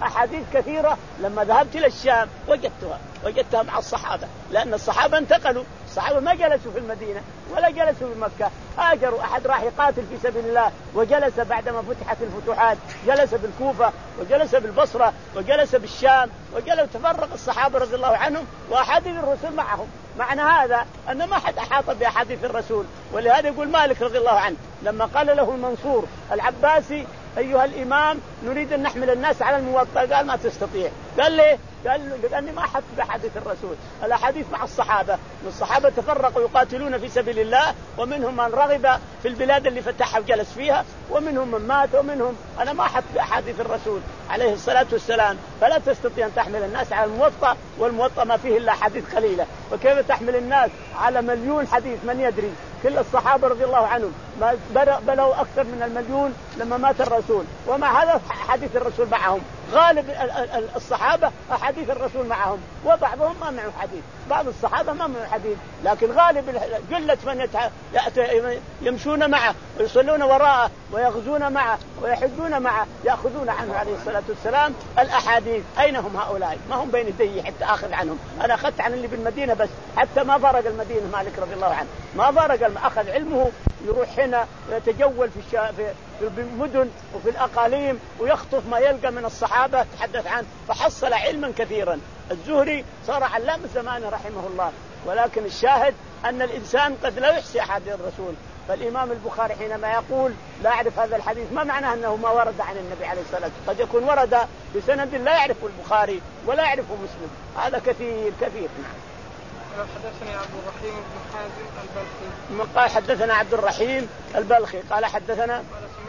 B: أحاديث كثيرة لما ذهبت إلى الشام وجدتها وجدتها مع الصحابة، لأن الصحابة انتقلوا، الصحابة ما جلسوا في المدينة ولا جلسوا في مكة، هاجروا. أحد راح يقاتل في سبيل الله وجلس بعدما فتحت الفتوحات، جلس بالكوفة وجلس بالبصرة وجلس بالشام وجلس، تفرق الصحابة رضي الله عنهم وأحاديث الرسول معهم. معنى هذا أن ما حد أحاط بأحاديث الرسول. ولهذا يقول مالك رضي الله عنه لما قال له المنصور العباسي أيها الإمام نريد أن نحمل الناس على الموطأ، قال ما تستطيع. قال ليه؟ قال لأني ما أحط بحديث الرسول، الأحاديث مع الصحابة، والصحابة تفرقوا يقاتلون في سبيل الله، ومنهم من رغب في البلاد اللي فتحها وجلس فيها، ومنهم من مات، ومنهم أنا ما أحط بأحاديث الرسول عليه الصلاة والسلام. فلا تستطيع أن تحمل الناس على الموطأ، والموطأ ما فيه إلا حديث قليلة، وكيف تحمل الناس على مليون حديث؟ من يدري؟ كل الصحابة رضي الله عنهم ما بلغوا أكثر من المليون لما مات الرسول، ومع هذا حديث الرسول معهم. غالب الصحابة أحاديث الرسول معهم، وبعضهم ما معه حديث، بعض الصحابة ما معه حديث، لكن غالب جلة من يمشون معه ويصلون وراءه ويغزون معه ويحجون معه يأخذون عنه عليه الصلاة والسلام الأحاديث. أين هم هؤلاء؟ ما هم بين يدي حتى أخذ عنهم. أنا أخذت عن اللي بالمدينة بس، حتى ما فرق المدينة مالك رضي الله عنه، ما فرق، أخذ علمه يروح هنا ويتجول في, الشا... في في المدن وفي الأقاليم ويخطف ما يلقى من الصحابة تحدث عنه، فحصل علما كثيرا. الزهري صار علام زمانه رحمه الله. ولكن الشاهد أن الإنسان قد لا يحصي أحاديث الرسول. فالإمام البخاري حينما يقول لا أعرف هذا الحديث ما معناه أنه ما ورد عن النبي عليه الصلاة والسلام، قد يكون ورد بسند لا يعرفه البخاري ولا يعرفه مسلم، هذا كثير كثير.
A: حدثني عبد الرحيم بن حازم البلخي
B: قال حدثنا عبد الرحيم البلخي قال حدثنا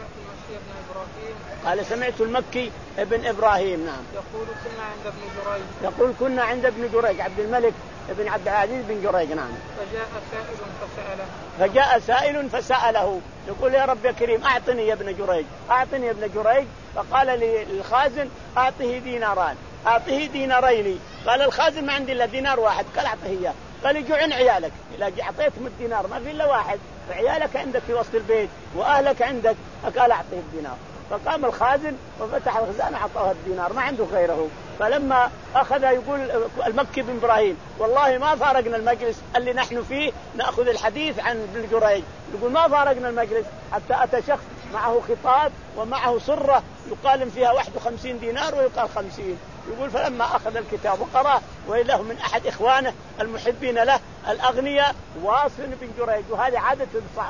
B: قال سمعت المكي ابن إبراهيم نعم
A: يقول كنا عند ابن جريج
B: يقول كنا عند ابن جريج عبد الملك ابن عبد العزيز بن جريج نعم.
A: فجاء سائل فسأله
B: فجاء سائل فسأله يقول يا رب يا كريم أعطني يا ابن جريج أعطني يا ابن جريج. فقال للخازن أعطه ديناران أعطه دينارين. قال الخازن ما عندي إلا دينار واحد. قال أعطه إياه. قال يجوعن عيالك إذا أعطيتهم الدينار ما في إلا واحد، فعيالك عندك في وسط البيت وأهلك عندك. قال أعطيه الدينار. فقام الخازن وفتح الخزانة أعطاه الدينار ما عنده غيره. فلما أخذ يقول المكي بن إبراهيم والله ما فارقنا المجلس اللي نحن فيه نأخذ الحديث عن ابن جريج. يقول ما فارقنا المجلس حتى أتى شخص معه خطاب ومعه صرة يقال فيها واحد وخمسين دينار ويقال خمسين. يقول فلما أخذ الكتاب وقرأ وإله من أحد إخوانه المحبين له الأغنياء واصل بن جريج. وهذه عادة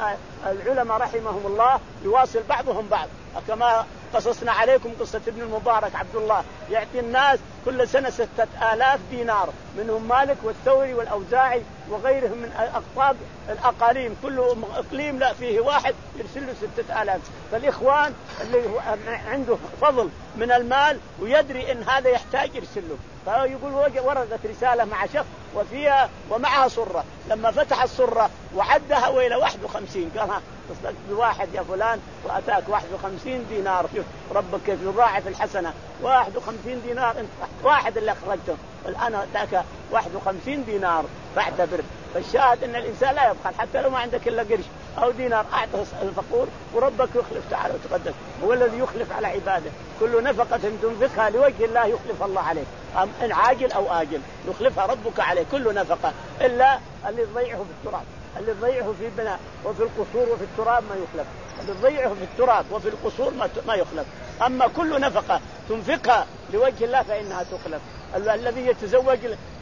B: العلماء رحمهم الله يواصل بعضهم بعض، كما قصصنا عليكم قصة ابن المبارك عبد الله يعطي الناس كل سنة ستة آلاف دينار، منهم مالك والثوري والأوزاعي وغيرهم من أقطاب الأقاليم، كل إقليم لا فيه واحد يرسل له ستة آلاف. فالإخوان اللي عنده فضل من المال ويدري إن هذا يحتاج يرسله، فيقول وردت رسالة مع شخص وفيها ومعها صرة. لما فتح الصرة وعدها وإلى واحد وخمسين قال ها تصدق بواحد يا فلان وأتاك واحد وخمسين دينار. شوف ربك كيف يضاعف الحسنة، واحد وخمسين دينار انت واحد اللي أخرجته الآن أتاك واحد وخمسين دينار فاعتبر. فالشاهد أن الإنسان لا يبخل حتى لو ما عندك إلا قرش أو دينار أعطه الفقور وربك يخلف تعالى وتقدس. هو الذي يخلف على عباده. كل نفقة تنفقها لوجه الله يخلف الله عليه، إن عاجل أو آجل يخلفها ربك عليه كل نفقة، إلا اللي تضيعه في التراب، اللي تضيعه في البناء وفي القصور وفي التراب ما يخلف، اللي تضيعه في التراب وفي القصور ما يخلف. أما كل نفقة تنفقها لوجه الله فإنها تخلف. الذي يتزوج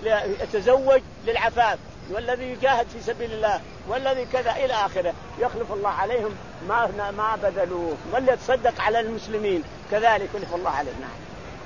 B: يتزوج للعفاف، والذي يجاهد في سبيل الله، والذي كذا إلى آخره يخلف الله عليهم ما ما بذلوه. واللي يتصدق على المسلمين كذلك يخلف الله عليه. نعم.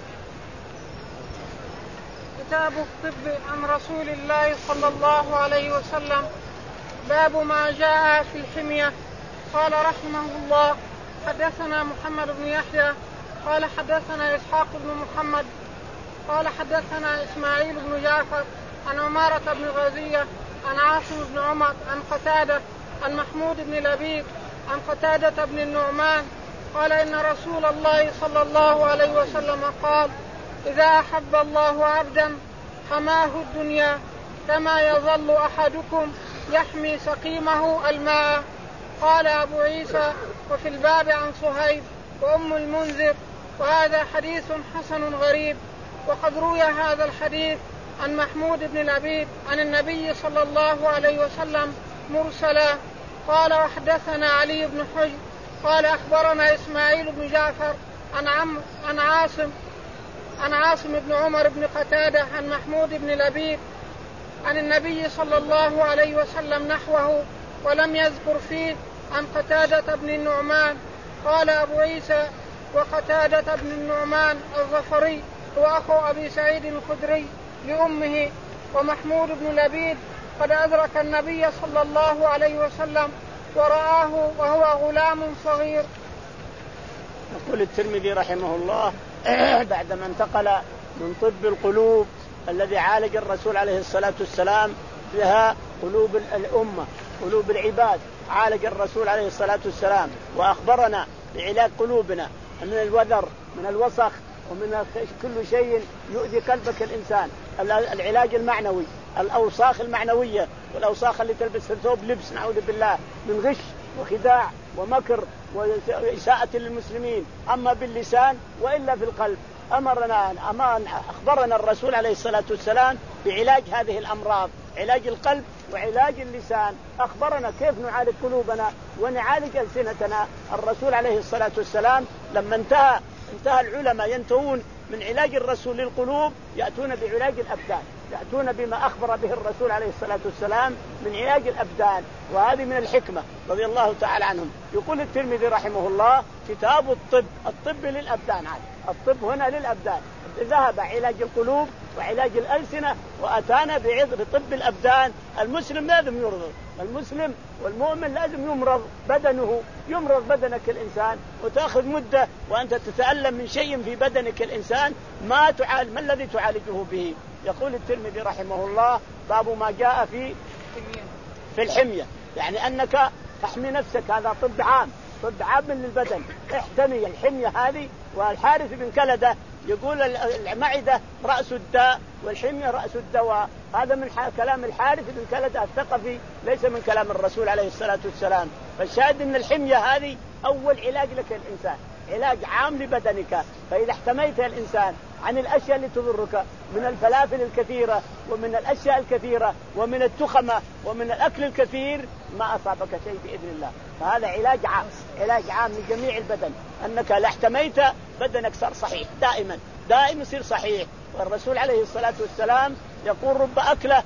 A: كتاب الطب عن رسول الله صلى الله عليه وسلم. باب ما جاء في الحمية. قال رحمه الله حدثنا محمد بن يحيى قال حدثنا إسحاق بن محمد قال حدثنا إسماعيل بن جعفر عن عمارة بن غزية عن عاصم بن عمر عن قتادة عن محمود بن لبيد عن قتادة بن النعمان قال إن رسول الله صلى الله عليه وسلم قال إذا أحب الله عبدا حماه الدنيا كما يظل أحدكم يحمي سقيمه الماء. قال أبو عيسى وفي الباب عن صهيب وأم المنذر وهذا حديث حسن غريب. وقد روي هذا الحديث عن محمود بن لبيد عن النبي صلى الله عليه وسلم مرسلا. قال وحدثنا علي بن حجر قال أخبرنا إسماعيل بن جعفر عن, عم عن عاصم عن عاصم بن عمر بن قتادة عن محمود بن لبيد عن النبي صلى الله عليه وسلم نحوه ولم يذكر فيه عن قتادة بن النعمان. قال أبو عيسى وقتادة بن النعمان الظفري هو أخو أبي سعيد الخدري لأمه. ومحمود بن لبيد قد أدرك النبي صلى الله عليه وسلم ورآه وهو غلام صغير.
B: يقول الترمذي رحمه الله بعدما انتقل من طب القلوب الذي عالج الرسول عليه الصلاة والسلام بها قلوب الأمة قلوب العباد، عالج الرسول عليه الصلاة والسلام وأخبرنا بعلاج قلوبنا من الوذر من الوسخ ومن كل شيء يؤذي قلبك الإنسان. العلاج المعنوي الأوساخ المعنوية والأوساخ اللي تلبس في الثوب لبس نعوذ بالله من غش وخداع ومكر وإساءة للمسلمين. أما باللسان وإلا في القلب أمرنا أمان أخبرنا الرسول عليه الصلاة والسلام بعلاج هذه الأمراض، علاج القلب وعلاج اللسان. أخبرنا كيف نعالج قلوبنا ونعالج ألسنتنا. الرسول عليه الصلاة والسلام لما انتهى انتهى العلماء ينتهون من علاج الرسول للقلوب يأتون بعلاج الأبدان، يأتون بما أخبر به الرسول عليه الصلاة والسلام من علاج الأبدان. وهذه من الحكمة رضي الله تعالى عنهم. يقول الترمذي رحمه الله كتاب الطب، الطب للأبدان. عاد الطب هنا للأبدان، ذهب علاج القلوب وعلاج الألسنة وأتانا بطب الأبدان. المسلم لازم يرضى، المسلم والمؤمن لازم يمرض بدنه، يمرض بدنك الإنسان وتأخذ مدة وأنت تتألم من شيء في بدنك الإنسان ما تعالج، ما الذي تعالجه به؟ يقول الترمذي رحمه الله باب ما جاء في في الحمية، يعني أنك تحمي نفسك. هذا طب عام، طب عام للبدن. احتمي الحمية هذه. والحارث بن كلدة يقول المعدة رأس الداء والحمية رأس الدواء. هذا من كلام الحارث بن كلدة الثقفي ليس من كلام الرسول عليه الصلاة والسلام. فالشاهد أن الحمية هذه أول علاج لك الإنسان، علاج عام لبدنك. فإذا احتميت الإنسان عن الأشياء اللي تضرك من الفلافل الكثيرة ومن الأشياء الكثيرة ومن التخمة ومن الأكل الكثير ما أصابك شيء بإذن الله. فهذا علاج عام، علاج عام لجميع البدن. أنك لا احتميت بدنك صار صحيح دائما دائما يصير صحيح. والرسول عليه الصلاة والسلام يقول رب أكلة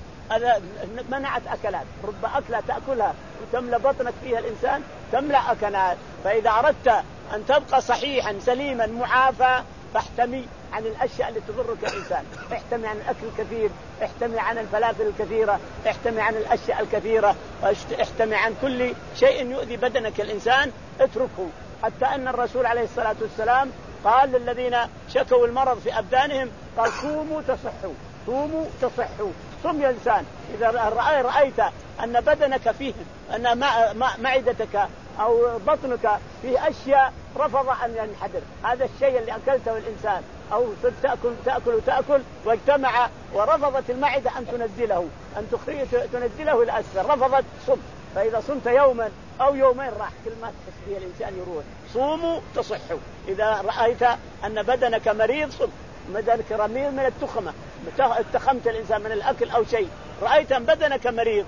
B: منعت أكلات، رب أكلة تأكلها وتملأ بطنك فيها الإنسان تملأ أكلات. فإذا أردت أن تبقى صحيحا سليما معافى فاحتمي عن الأشياء اللي تضرك الإنسان، احتمي عن الأكل الكثير، احتمي عن الفلافل الكثيرة، احتمي عن الأشياء الكثيرة، احتمي عن كل شيء يؤذي بدنك الإنسان اتركه. حتى أن الرسول عليه الصلاة والسلام قال للذين شكوا المرض في أبدانهم قال صوموا تصحوا، صوموا تصحوا. صم يا إنسان إذا رأيت أن بدنك فيه أن معدتك أو بطنك فيه أشياء رفض أن ينحدر، هذا الشيء اللي أكلته الإنسان أو تأكل تأكل وتأكل واجتمع ورفضت المعدة أن تنزله أن تنزله إلى أسفل، رفضت صم. فإذا صمت يوما أو يومين راح كل ما تحس به الإنسان يروح. صوموا تصحوا. إذا رأيت أن بدنك مريض صم، بدنك رميل من التخمة، اتخمت الإنسان من الأكل أو شيء، رأيت أن بدنك مريض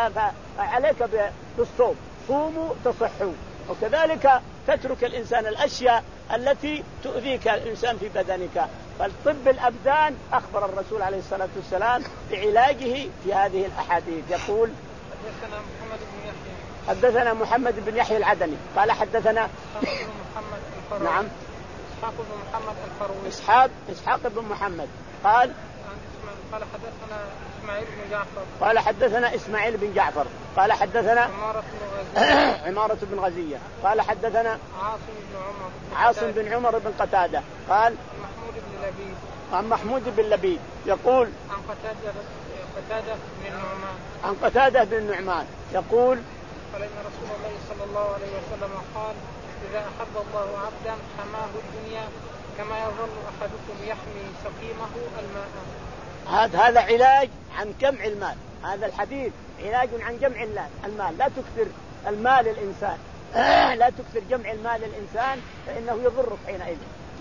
B: فعليك بالصوم. صوموا تصحوا. وكذلك تترك الإنسان الأشياء التي تؤذيك الإنسان في بدنك. فالطب الأبدان أخبر الرسول عليه الصلاة والسلام بعلاجه في هذه الأحاديث. يقول
A: حدثنا محمد بن يحيى
B: حدثنا محمد بن يحيى العدني قال حدثنا
A: محمد الفروي.
B: نعم
A: إسحاق بن محمد الفروي.
B: إسحاق إسحاق بن محمد قال
A: قال حدثنا إسماعيل بن جعفر
B: قال حدثنا إسماعيل بن جعفر قال حدثنا
A: عمارة بن غزية
B: عمارة بن غزية قال حدثنا
A: عاصم بن عمر
B: عاصم بن عمر بن قتادة قال
A: محمود بن لبيد
B: عن محمود بن لبيد يقول
A: عن قتادة قتادة بن النعمان
B: عن قتادة بن النعمان يقول
A: قال إن رسول الله صلى الله عليه وسلم قال إذا أحب الله عبدا حماه الدنيا كما يظل أحدكم يحمي سقيمه الماء.
B: هذا هذا علاج عن جمع المال. هذا الحديث علاج عن جمع المال. لا تكثر المال الإنسان لا تكثر جمع المال الإنسان فإنه يضرك حينئذ،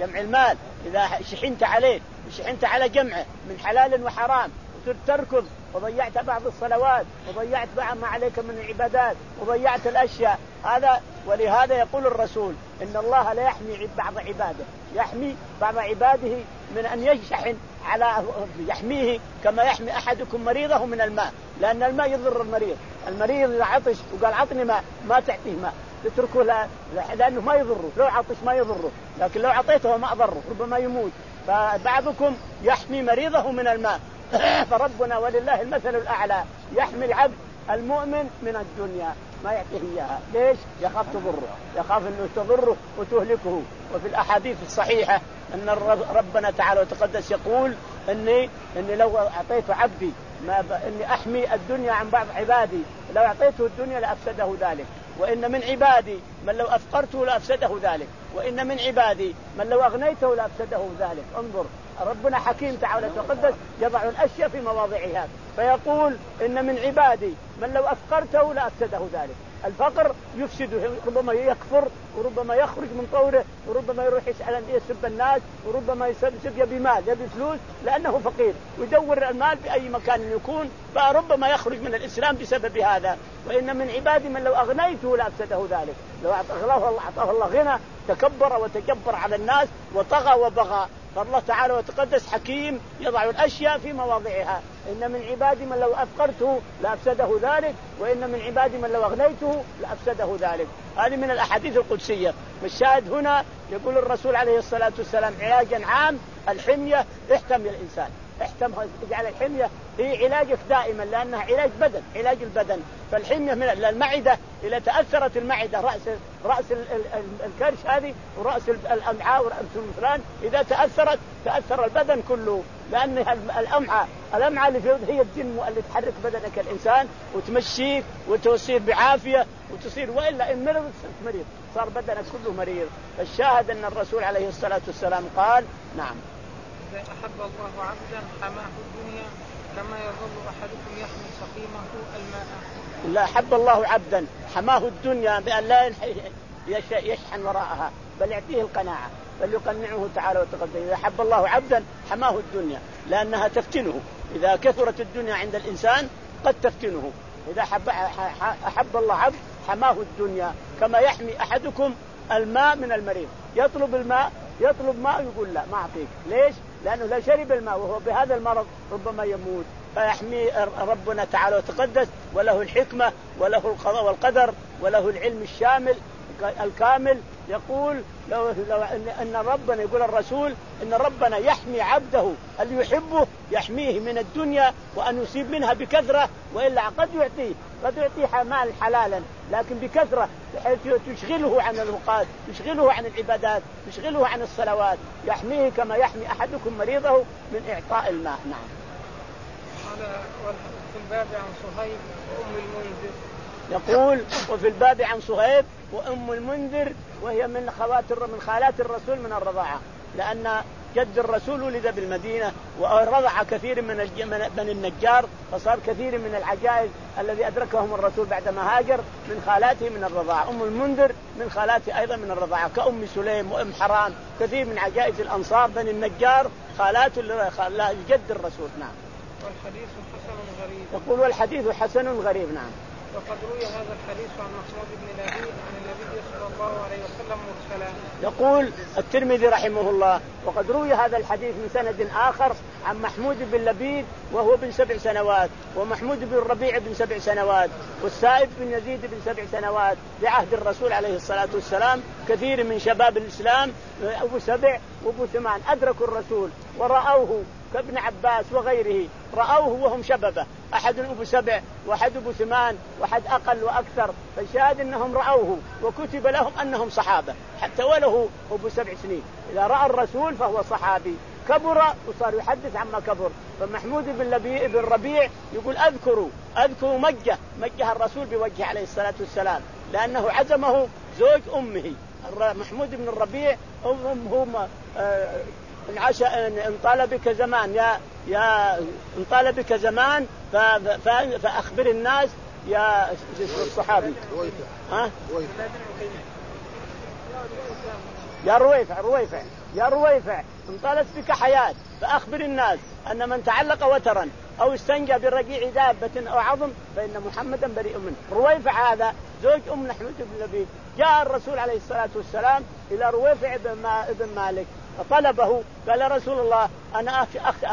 B: جمع المال إذا شحنت عليه شحنت على جمعه من حلال وحرام وصرت تركض وضيعت بعض الصلوات وضيعت بعض ما عليك من العبادات وضيعت الأشياء هذا. ولهذا يقول الرسول إن الله لا يحمي بعض عباده، يحمي بعض عباده من أن يشحن على يحميه كما يحمي أحدكم مريضه من الماء، لأن الماء يضر المريض. المريض إذا عطش وقال عطني ماء ما تعطيه ماء تتركه لا لأنه ما يضره، لو عطش ما يضره، لكن لو عطيته ما أضره ربما يموت. فبعضكم يحمي مريضه من الماء فربنا ولله المثل الأعلى يحمي العبد المؤمن من الدنيا ما يعطيه إياها. ليش؟ يخاف تضره، يخاف أنه تضره وتهلكه. وفي الأحاديث الصحيحة أن ربنا تعالى وتقدس يقول إني إني لو أعطيت عبدي ما ب... إني أحمي الدنيا عن بعض عبادي، لو أعطيته الدنيا لأفسده ذلك، وإن من عبادي من لو أفقرته لأفسده ذلك، وإن من عبادي من لو أغنيته لأفسده ذلك. انظر ربنا حكيم تعالى وتقدس يضع الأشياء في مواضعها، فيقول إن من عبادي من لو أفقرته لأفسده ذلك. الفقر يفسده، ربما يكفر وربما يخرج من طوره وربما يروح يسأل يسب الناس وربما يسب يبي مال يبي فلوس لأنه فقير ويدور المال بأي مكان يكون، فربما يخرج من الإسلام بسبب هذا. وإن من عبادي من لو أغنيته لأفسده ذلك، لو أعطاه الله أعطاه الله غنى تكبر وتجبر على الناس وطغى وبغى. فالله تعالى وتقدس حكيم يضع الأشياء في مواضعها. إن من عبادي من لو أفقرته لأفسده ذلك، وإن من عبادي من لو أغنيته لأفسده ذلك. هذه من الأحاديث القدسية. والشاهد هنا يقول الرسول عليه الصلاة والسلام علاجا عام الحمية احتمي الإنسان، احتم اجعل الحمية هي علاجك دائما لأنها علاج بدن، علاج البدن. فالحمية من المعدة إذا تأثرت المعدة رأس رأس الكرش هذه ورأس الأمعاء ورأس الفلان إذا تأثرت تأثر البدن كله، لأن الأمعاء الأمعاء اللي في هي الدم اللي تحرك بدنك الإنسان وتمشيك وتصير بعافية وتصير، وإلا إن مرض صرت مريض صار بدنك كله مريض. فالشاهد أن الرسول عليه الصلاة والسلام قال نعم
A: إذا أحب الله عبدا حماه الدنيا كما يظل أحدكم يحمي سقيمه الماء.
B: لا أحب الله عبدا حماه الدنيا بأن لا يشحن وراءها بل يعطيه القناعة بل يقنعه تعالى وتقدس. إذا أحب الله عبدا حماه الدنيا لأنها تفتنه، إذا كثرت الدنيا عند الإنسان قد تفتنه. إذا أحب, أحب الله عبد حماه الدنيا كما يحمي أحدكم الماء من المريض. يطلب الماء يطلب ماء يقول لا ما أعطيك. ليش؟ لأنه لا شرب الماء وهو بهذا المرض ربما يموت. فيحمي ربنا تعالى وتقدس وله الحكمة وله القضاء والقدر وله العلم الشامل الكامل. يقول لو, لو أن ربنا يقول الرسول إن ربنا يحمي عبده اللي يحبه يحميه من الدنيا وأن يصيب منها بكثرة، وإلا قد يعطيه قد يعطيه مال حلالا لكن بكثرة بحيث تشغله عن الأوقات تشغله عن العبادات تشغله عن الصلوات. يحميه كما يحمي أحدكم مريضه من إعطاء الماء. نعم.
A: في الباب عن صهيب وأم المنذر
B: يقول وفي الباب عن صهيب وأم المنذر وهي من خواتر من خالات الرسول من الرضاعة، لأن جد الرسول ولد بالمدينة ورضع كثير من بني النجار، فصار كثير من العجائز الذي أدركهم الرسول بعدما هاجر من خالاته من الرضاعة. أم المنذر من خالاته أيضا من الرضاعة كأم سليم وأم حرام، كثير من عجائز الأنصار بني النجار خالات جد الرسول. نعم.
A: والحديث حسن غريب.
B: يقول والحديث حسن غريب. نعم.
A: وقد روي هذا الحديث عن محمود بن لبيد عن النبي صلى الله عليه وسلم مرسلا.
B: يقول الترمذي رحمه الله وقد روي هذا الحديث من سند آخر عن محمود بن لبيد وهو بن سبع سنوات، ومحمود بن الربيع بن سبع سنوات، والسائب بن يزيد بن سبع سنوات بعهد الرسول عليه الصلاة والسلام. كثير من شباب الإسلام أبو سبع وأبو ثمان أدركوا الرسول ورأوه كابن عباس وغيره، رأوه وهم شببه، أحد أبو سبع وأحد أبو ثمان وأحد أقل وأكثر. فالشاهد أنهم رأوه وكتب لهم أنهم صحابة حتى وله أبو سبع سنين. إذا رأى الرسول فهو صحابي، كبر وصار يحدث عما كبر. فمحمود بن لبيع بن ربيع يقول أذكر أذكر مجه مجه الرسول بوجهه عليه الصلاة والسلام لأنه عزمه زوج أمه. محمود بن الربيع أمه إن عاش إن طال بك زمان يا يا إن طال بك زمان فأخبر الناس يا الصحابي ها يا رويفع رويفع يا رويفع انطلت بك حياة فأخبر الناس أن من تعلق وترا أو استنجى برقيع دابة أو عظم فإن محمدا بريء منه. رويفع هذا زوج أم محمود بن لبيد. جاء الرسول عليه الصلاة والسلام إلى رويفع بن مالك فطلبه قال رسول الله أنا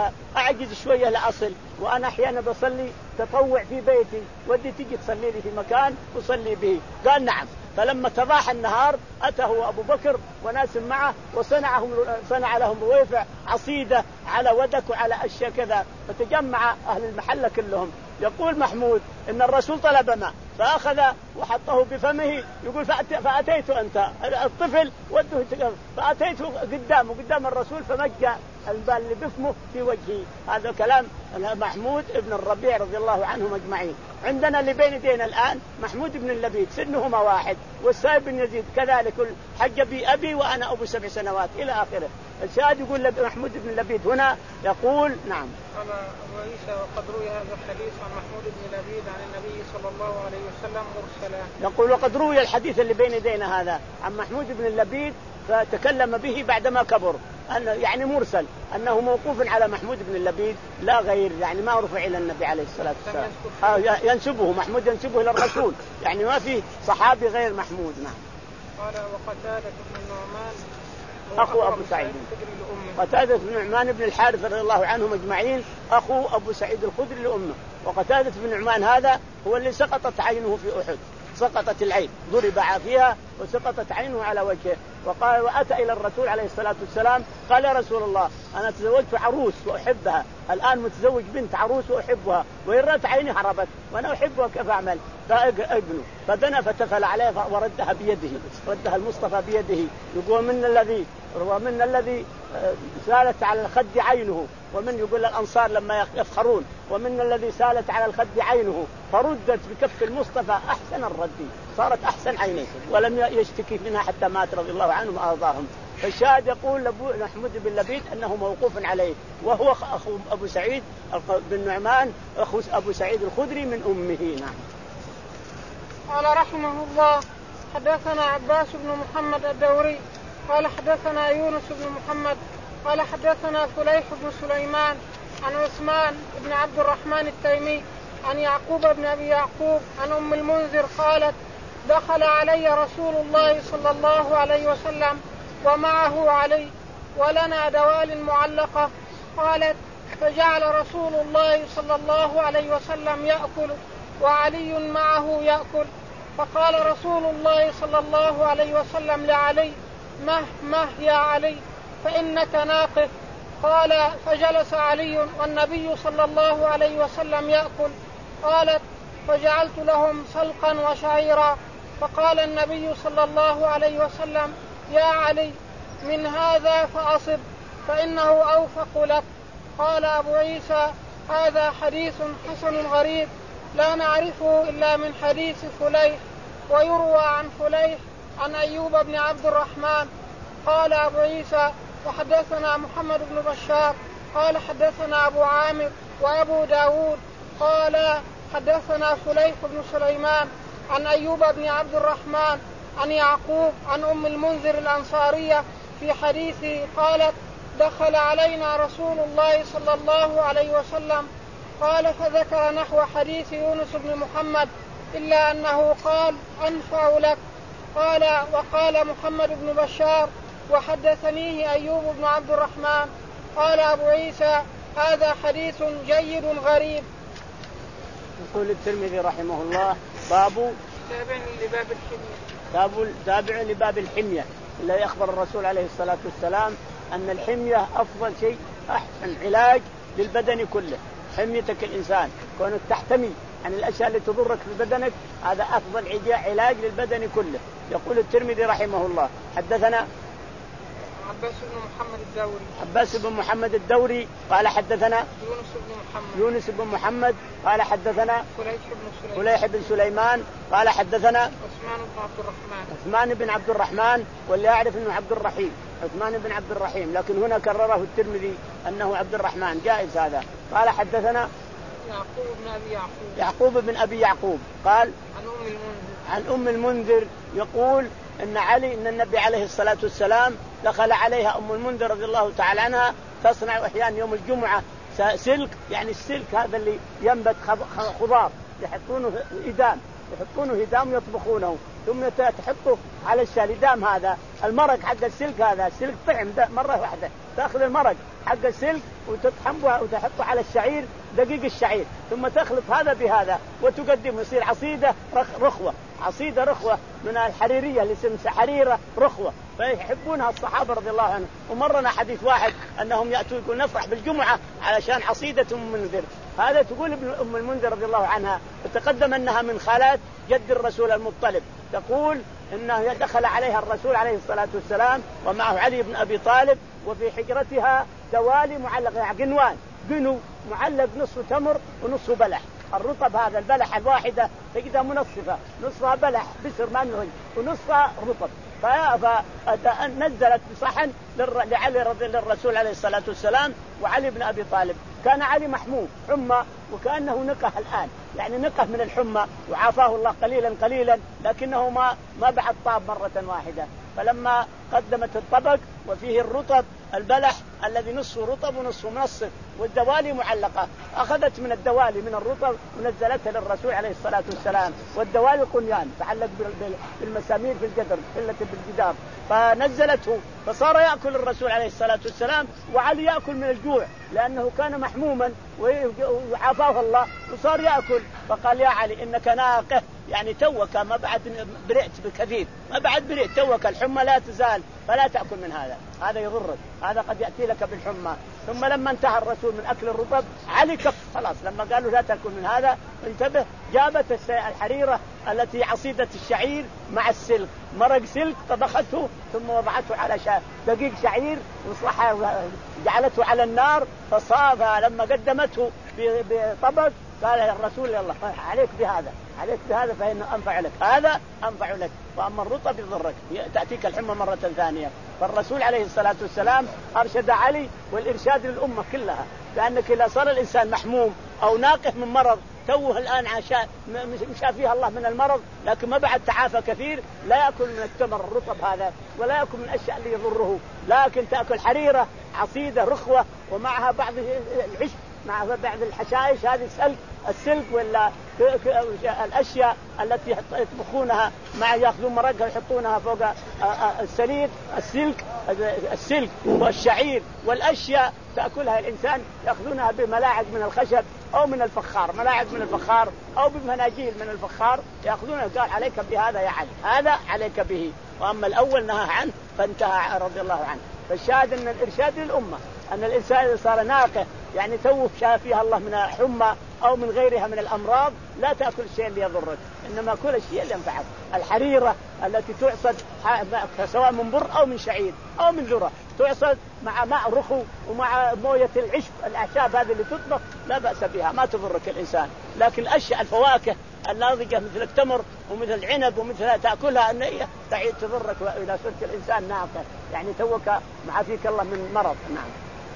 B: أعجز شوية لأصل وأنا أحيانا بصلي تطوع في بيتي ودي تجي تصلي لي في مكان أصلي به. قال نعم. فلما تضاح النهار أتاه أبو بكر وناس معه وصنعهم صنع لهم رويفع عصيدة على ودك وعلى أشياء كذا فتجمع أهل المحلة كلهم. يقول محمود إن الرسول طلب ماء فأخذ وحطه بفمه يقول فأتيت أنت الطفل وده فأتيت قدامه قدام الرسول فمجى البال اللي بفمه في وجهه. هذا كلام محمود ابن الربيع رضي الله عنهم أجمعين. عندنا اللي بين يدينا الآن محمود بن اللبيد سنهما واحد والسائب بن يزيد كذلك حج بي أبي وأنا أبو سبع سنوات إلى آخره. الشاهد يقول محمود بن اللبيد هنا يقول نعم.
A: قال أبو عيسى وقد روي هذا الحديث عن محمود بن لبيد عن النبي صلى الله عليه وسلم مرسلا.
B: يقول وقد روي الحديث اللي بين يدينا هذا عن محمود بن اللبيد فتكلم به بعدما كبر أنه يعني مرسل أنه موقوف على محمود بن اللبيد لا غير يعني ما رفع إلى النبي عليه الصلاة والسلام. آه ينسبه محمود ينسبه إلى الرسول يعني ما في صحابي غير محمود. نعم.
A: قال وقتادة بن النعمان
B: أخو أبو سعيد قتادة بن نعمان بن الحارث رضي الله عنهم أجمعين أخو أبو سعيد الخدري لأمه. وقتادة بن نعمان هذا هو اللي سقطت عينه في أحد سقطت العين ضرب فيها وسقطت عينه على وجهه وقال وأتى إلى الرسول عليه الصلاة والسلام قال يا رسول الله أنا تزوجت عروس وأحبها الآن متزوج بنت عروس وأحبها وإن رأت عيني هربت وأنا أحبها كيف أعمل فأبنه فدنا فتفل عليه وردها بيده ردها المصطفى بيده. يقول من الذي ومن الذي سالت على الخد عينه ومن يقول الأنصار لما يفخرون ومن الذي سالت على الخد عينه فردت بكف المصطفى أحسن الرد صارت أحسن عينيه ولم يشتكي منها حتى مات رضي الله عنهم وأرضاهم. فالشاهد يقول أبو محمود بن لبيد أنه موقوف عليه وهو أخو أبو سعيد بن نعمان أخو أبو سعيد الخدري من أمه. نعم.
A: قال رحمه الله حدثنا عباس بن محمد الدوري قال حدثنا يونس بن محمد قال حدثنا فليح بن سليمان عن عثمان بن عبد الرحمن التيمي عن يعقوب بن أبي يعقوب عن أم المنذر قالت دخل علي رسول الله صلى الله عليه وسلم ومعه علي ولنا دوال معلقة قالت فجعل رسول الله صلى الله عليه وسلم يأكل وعلي معه يأكل فقال رسول الله صلى الله عليه وسلم لعلي مه مه يا علي فإنك ناقف. قال فجلس علي والنبي صلى الله عليه وسلم يأكل. قالت فجعلت لهم سلقا وشعيرا فقال النبي صلى الله عليه وسلم يا علي من هذا فأصب فإنه أوفق لك. قال أبو عيسى هذا حديث حسن غريب لا نعرفه إلا من حديث فليح ويروى عن فليح عن أيوب بن عبد الرحمن. قال أبو عيسى وحدثنا محمد بن بشار قال حدثنا أبو عامر وأبو داود قال حدثنا فليح بن سليمان عن أيوب بن عبد الرحمن عن يعقوب عن أم المنذر الأنصارية في حديثه قالت دخل علينا رسول الله صلى الله عليه وسلم قال فذكر نحو حديث يونس بن محمد إلا أنه قال أنفع لك. قال وقال محمد بن بشار وحدثنيه أيوب بن عبد الرحمن. قال أبو عيسى هذا حديث جيد غريب.
B: يقول الترمذي رحمه الله باب
A: تابع لباب الحمية
B: باب تابع لباب الحمية الذي أخبر الرسول عليه الصلاة والسلام أن الحمية أفضل شيء أحسن علاج للبدن كله. حميتك الإنسان كونك تحتمي عن الأشياء اللي تضرك في بدنك هذا أفضل علاج للبدن كله. يقول الترمذي رحمه الله حدثنا
A: عباس بن محمد الدوري
B: عباس بن محمد الدوري قال حدثنا
A: يونس بن محمد
B: يونس بن محمد قال حدثنا
A: فليح بن سليمان
B: فليح بن سليمان قال حدثنا
A: عثمان بن عبد الرحمن
B: عثمان بن عبد الرحمن واللي يعرف انه عبد الرحيم عثمان بن عبد الرحيم لكن هنا كرره الترمذي انه عبد الرحمن جائز هذا. قال حدثنا
A: يعقوب بن ابي يعقوب
B: يعقوب بن ابي يعقوب قال
A: عن ام المنذر
B: عن ام المنذر يقول ان علي ان النبي عليه الصلاه والسلام دخل عليها ام المنذر رضي الله تعالى عنها تصنع احيانا يوم الجمعه سلك، يعني السلك هذا اللي ينبت خضار يحطونه إدام، يحطونه هدام يطبخونه ثم تحطه على الشاليدام. هذا المرق حق السلك، هذا السلك طعم مرة واحدة، تأخذ المرق حق السلك وتطحنه وتحطه على الشعير دقيق الشعير ثم تخلط هذا بهذا وتقدمه، يصير عصيدة رخوة، عصيدة رخوة من الحريرية اللي اسمها حريرة رخوة، فيحبونها الصحابة رضي الله عنهم. ومرنا حديث واحد أنهم يأتوا يقول نفرح بالجمعة علشان عصيدة أم المنذر. هذا تقول ابن أم المنذر رضي الله عنها وتقدم أنها من خالات جد الرسول المطلب، تقول إنه دخل عليها الرسول عليه الصلاة والسلام ومعه علي بن أبي طالب وفي حجرتها دوالي معلقة، يعني قنوان، قنو معلق نصف تمر ونصف بلح. الرطب هذا البلح الواحدة تجدها منصفة، نصفها بلح بسر ما نهي ونصفها رطب. فنزلت بصحن لعلي رضي للرسول عليه الصلاة والسلام وعلي بن أبي طالب. كان علي محموم حمى وكأنه نقه الآن، يعني نقه من الحمى وعافاه الله قليلا قليلا، لكنه ما ما بعد طاب مرة واحدة. فلما قدمت الطبق وفيه الرطب البلح الذي نصفه رطب ونصفه منصف والدوالي معلقة، أخذت من الدوالي من الرطب ونزلتها للرسول عليه الصلاة والسلام. والدوالي قنيان تعلق بالمسامير في الجدر حلة بالجدار، فنزلته فصار يأكل الرسول عليه الصلاة والسلام وعلي يأكل من الجوع لأنه كان محموما وعافاه الله وصار يأكل. فقال يا علي إنك ناقه، يعني توك ما بعد برئت بكثير، ما بعد برئت توك، الحمى لا تزال فلا تأكل من هذا، هذا يضرك، هذا قد يأتي لك بالحمى. ثم لما انتهى الرسول من أكل الرطب علي كف خلاص، لما قالوا لا تأكل من هذا انتبه، جابت الحريرة التي عصيدة الشعير مع السلك، مرق سلك طبخته ثم وضعته على شا... دقيق شعير وصح جعلته على النار فصاغ. لما قدمته بطبق قال يا الرسول الله عليك بهذا، عليك بهذا فإنه أنفع لك، هذا أنفع لك، وأما الرطب يضرك تأتيك الحمى مرة ثانية. فالرسول عليه الصلاة والسلام أرشد علي والإرشاد للأمة كلها، لأنك إذا صار الإنسان محموم أو ناقح من مرض توه الآن عشاء مشى فيها الله من المرض لكن ما بعد تعافى كثير، لا يأكل من التمر الرطب هذا ولا يأكل من الأشياء اللي يضره، لكن تأكل حريرة عصيدة رخوة ومعها بعض العشب مع بعض الحشائش هذه السلك السلك ولا الأشياء التي يطبخونها مع يأخذون مرقها ويحطونها فوق السليق السلك السلك والشعير والأشياء تأكلها الإنسان، يأخذونها بملاعق من الخشب أو من الفخار، ملاعق من الفخار أو بمناجيل من الفخار يأخذونها. قال عليك بهذا يا علي، هذا عليك به. وأما الأول نهى عنه فانتهى رضي الله عنه. فالشاهد أن الإرشاد للأمة أن الإنسان إذا صار ناقه يعني توه شافيها الله من حمى أو من غيرها من الأمراض لا تأكل الشيء اللي يضرك، إنما كل الشيء اللي ينفعك. الحريرة التي تعصد سواء من بر أو من شعير أو من ذرة تعصد مع ماء رخو ومع موية العشب الأعشاب هذه اللي تطبخ لا بأس بها ما تضرك الإنسان. لكن الأشياء الفواكه الناضجة مثل التمر ومثل العنب ومثلها تأكلها النية تعيد تضرك إذا صرت الإنسان ناقه، يعني توك معافيك الله من مرض. نعم.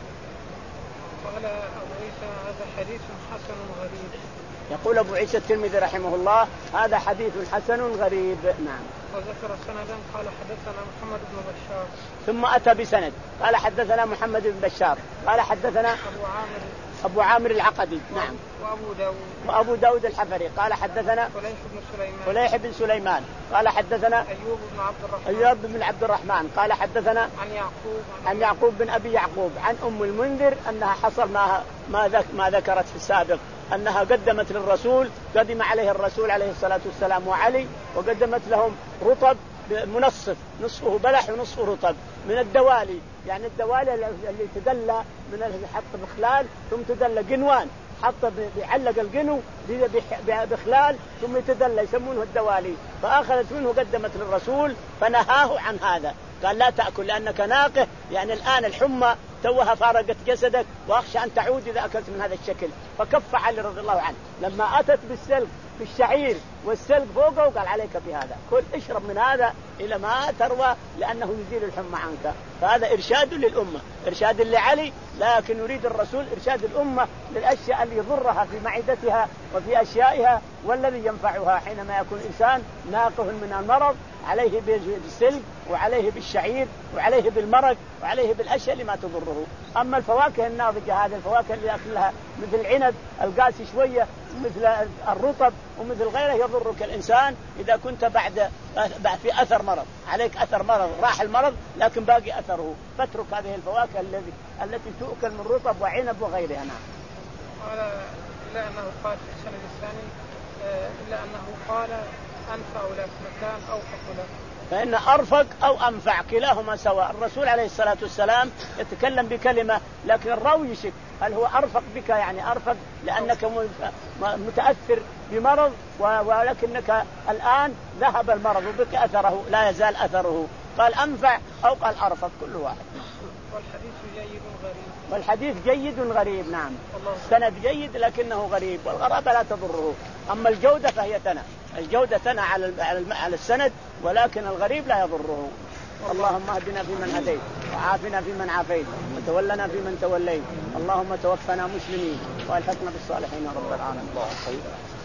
A: قال أبو عيسى هذا حديث حسن غريب.
B: يقول أبو عيسى الترمذي رحمه الله هذا حديث حسن غريب. نعم.
A: وذكر سندا قال حدثنا محمد بن بشار
B: ثم أتى بسند قال حدثنا محمد بن بشار قال حدثنا
A: أبو عامر
B: أبو عامر العقدي. نعم.
A: وأبو داود
B: وأبو داود الحفري قال حدثنا
A: فليح بن سليمان
B: فليح بن سليمان قال حدثنا
A: أيوب بن عبد الرحمن
B: أيوب بن عبد الرحمن قال حدثنا
A: عن يعقوب
B: عن يعقوب بن أبي يعقوب عن أم المنذر أنها حصل ما ما, ما ذكرت في السابق أنها قدمت للرسول، قدم عليه الرسول عليه الصلاة والسلام وعلي وقدمت لهم رطب منصف نصفه بلح ونصفه رطب من الدوالي، يعني الدوالي اللي تدلى من حط بخلال ثم تدلى قنوان حط بيعلق القنو بخلال ثم يتدلى يسمونه الدوالي. فأخذت منه قدمت للرسول فنهاه عن هذا، قال لا تأكل لأنك ناقه، يعني الآن الحمى توها فارقت جسدك وأخشى أن تعود إذا أكلت من هذا الشكل. فكف علي رضي الله عنه لما أتت بالسلك بالشعير والسلك فوقه وقال عليك بهذا، كل اشرب من هذا إلى ما تروى لأنه يزيل الحمى عنك. فهذا إرشاد للأمة، إرشاد لعلي، لكن يريد الرسول إرشاد الأمة للأشياء اللي يضرها في معدتها وفي أشيائها والذي ينفعها حينما يكون إنسان ناقه من المرض عليه بالسلق وعليه بالشعير وعليه بالمرق وعليه بالأشياء اللي ما تضره. أما الفواكه الناضجة هذه الفواكه اللي أكلها مثل العنب القاسي شوية مثل الرطب ومثل غيره يضرك الإنسان إذا كنت بعد في أثر مرض، عليك أثر مرض راح المرض لكن باقي أثره، فاترك هذه الفواكه التي التي تؤكل من رطب وعنب وغيرها. نعم.
A: قال إلا أنه قال في السند الثاني إلا أنه قال أنفع لك مكان أوفق لك،
B: فإن أرفق أو أنفع كلاهما سواء. الرسول عليه الصلاة والسلام يتكلم بكلمة لكن الراوي يشك هل هو أرفق بك يعني أرفق لأنك متأثر بمرض ولكنك الآن ذهب المرض وبك أثره لا يزال أثره، قال أنفع أو قال أرفق، كل واحد.
A: والحديث جيد غريب.
B: والحديث جيد غريب. نعم. السند جيد لكنه غريب والغرابة لا تضره. أما الجودة فهي تنى، الجودة تنى على على السند ولكن الغريب لا يضره. اللهم اهدنا فيمن هديت وعافنا فيمن عافيت وتولنا فيمن توليت، اللهم توفنا مسلمين والحقنا بالصالحين رب العالمين.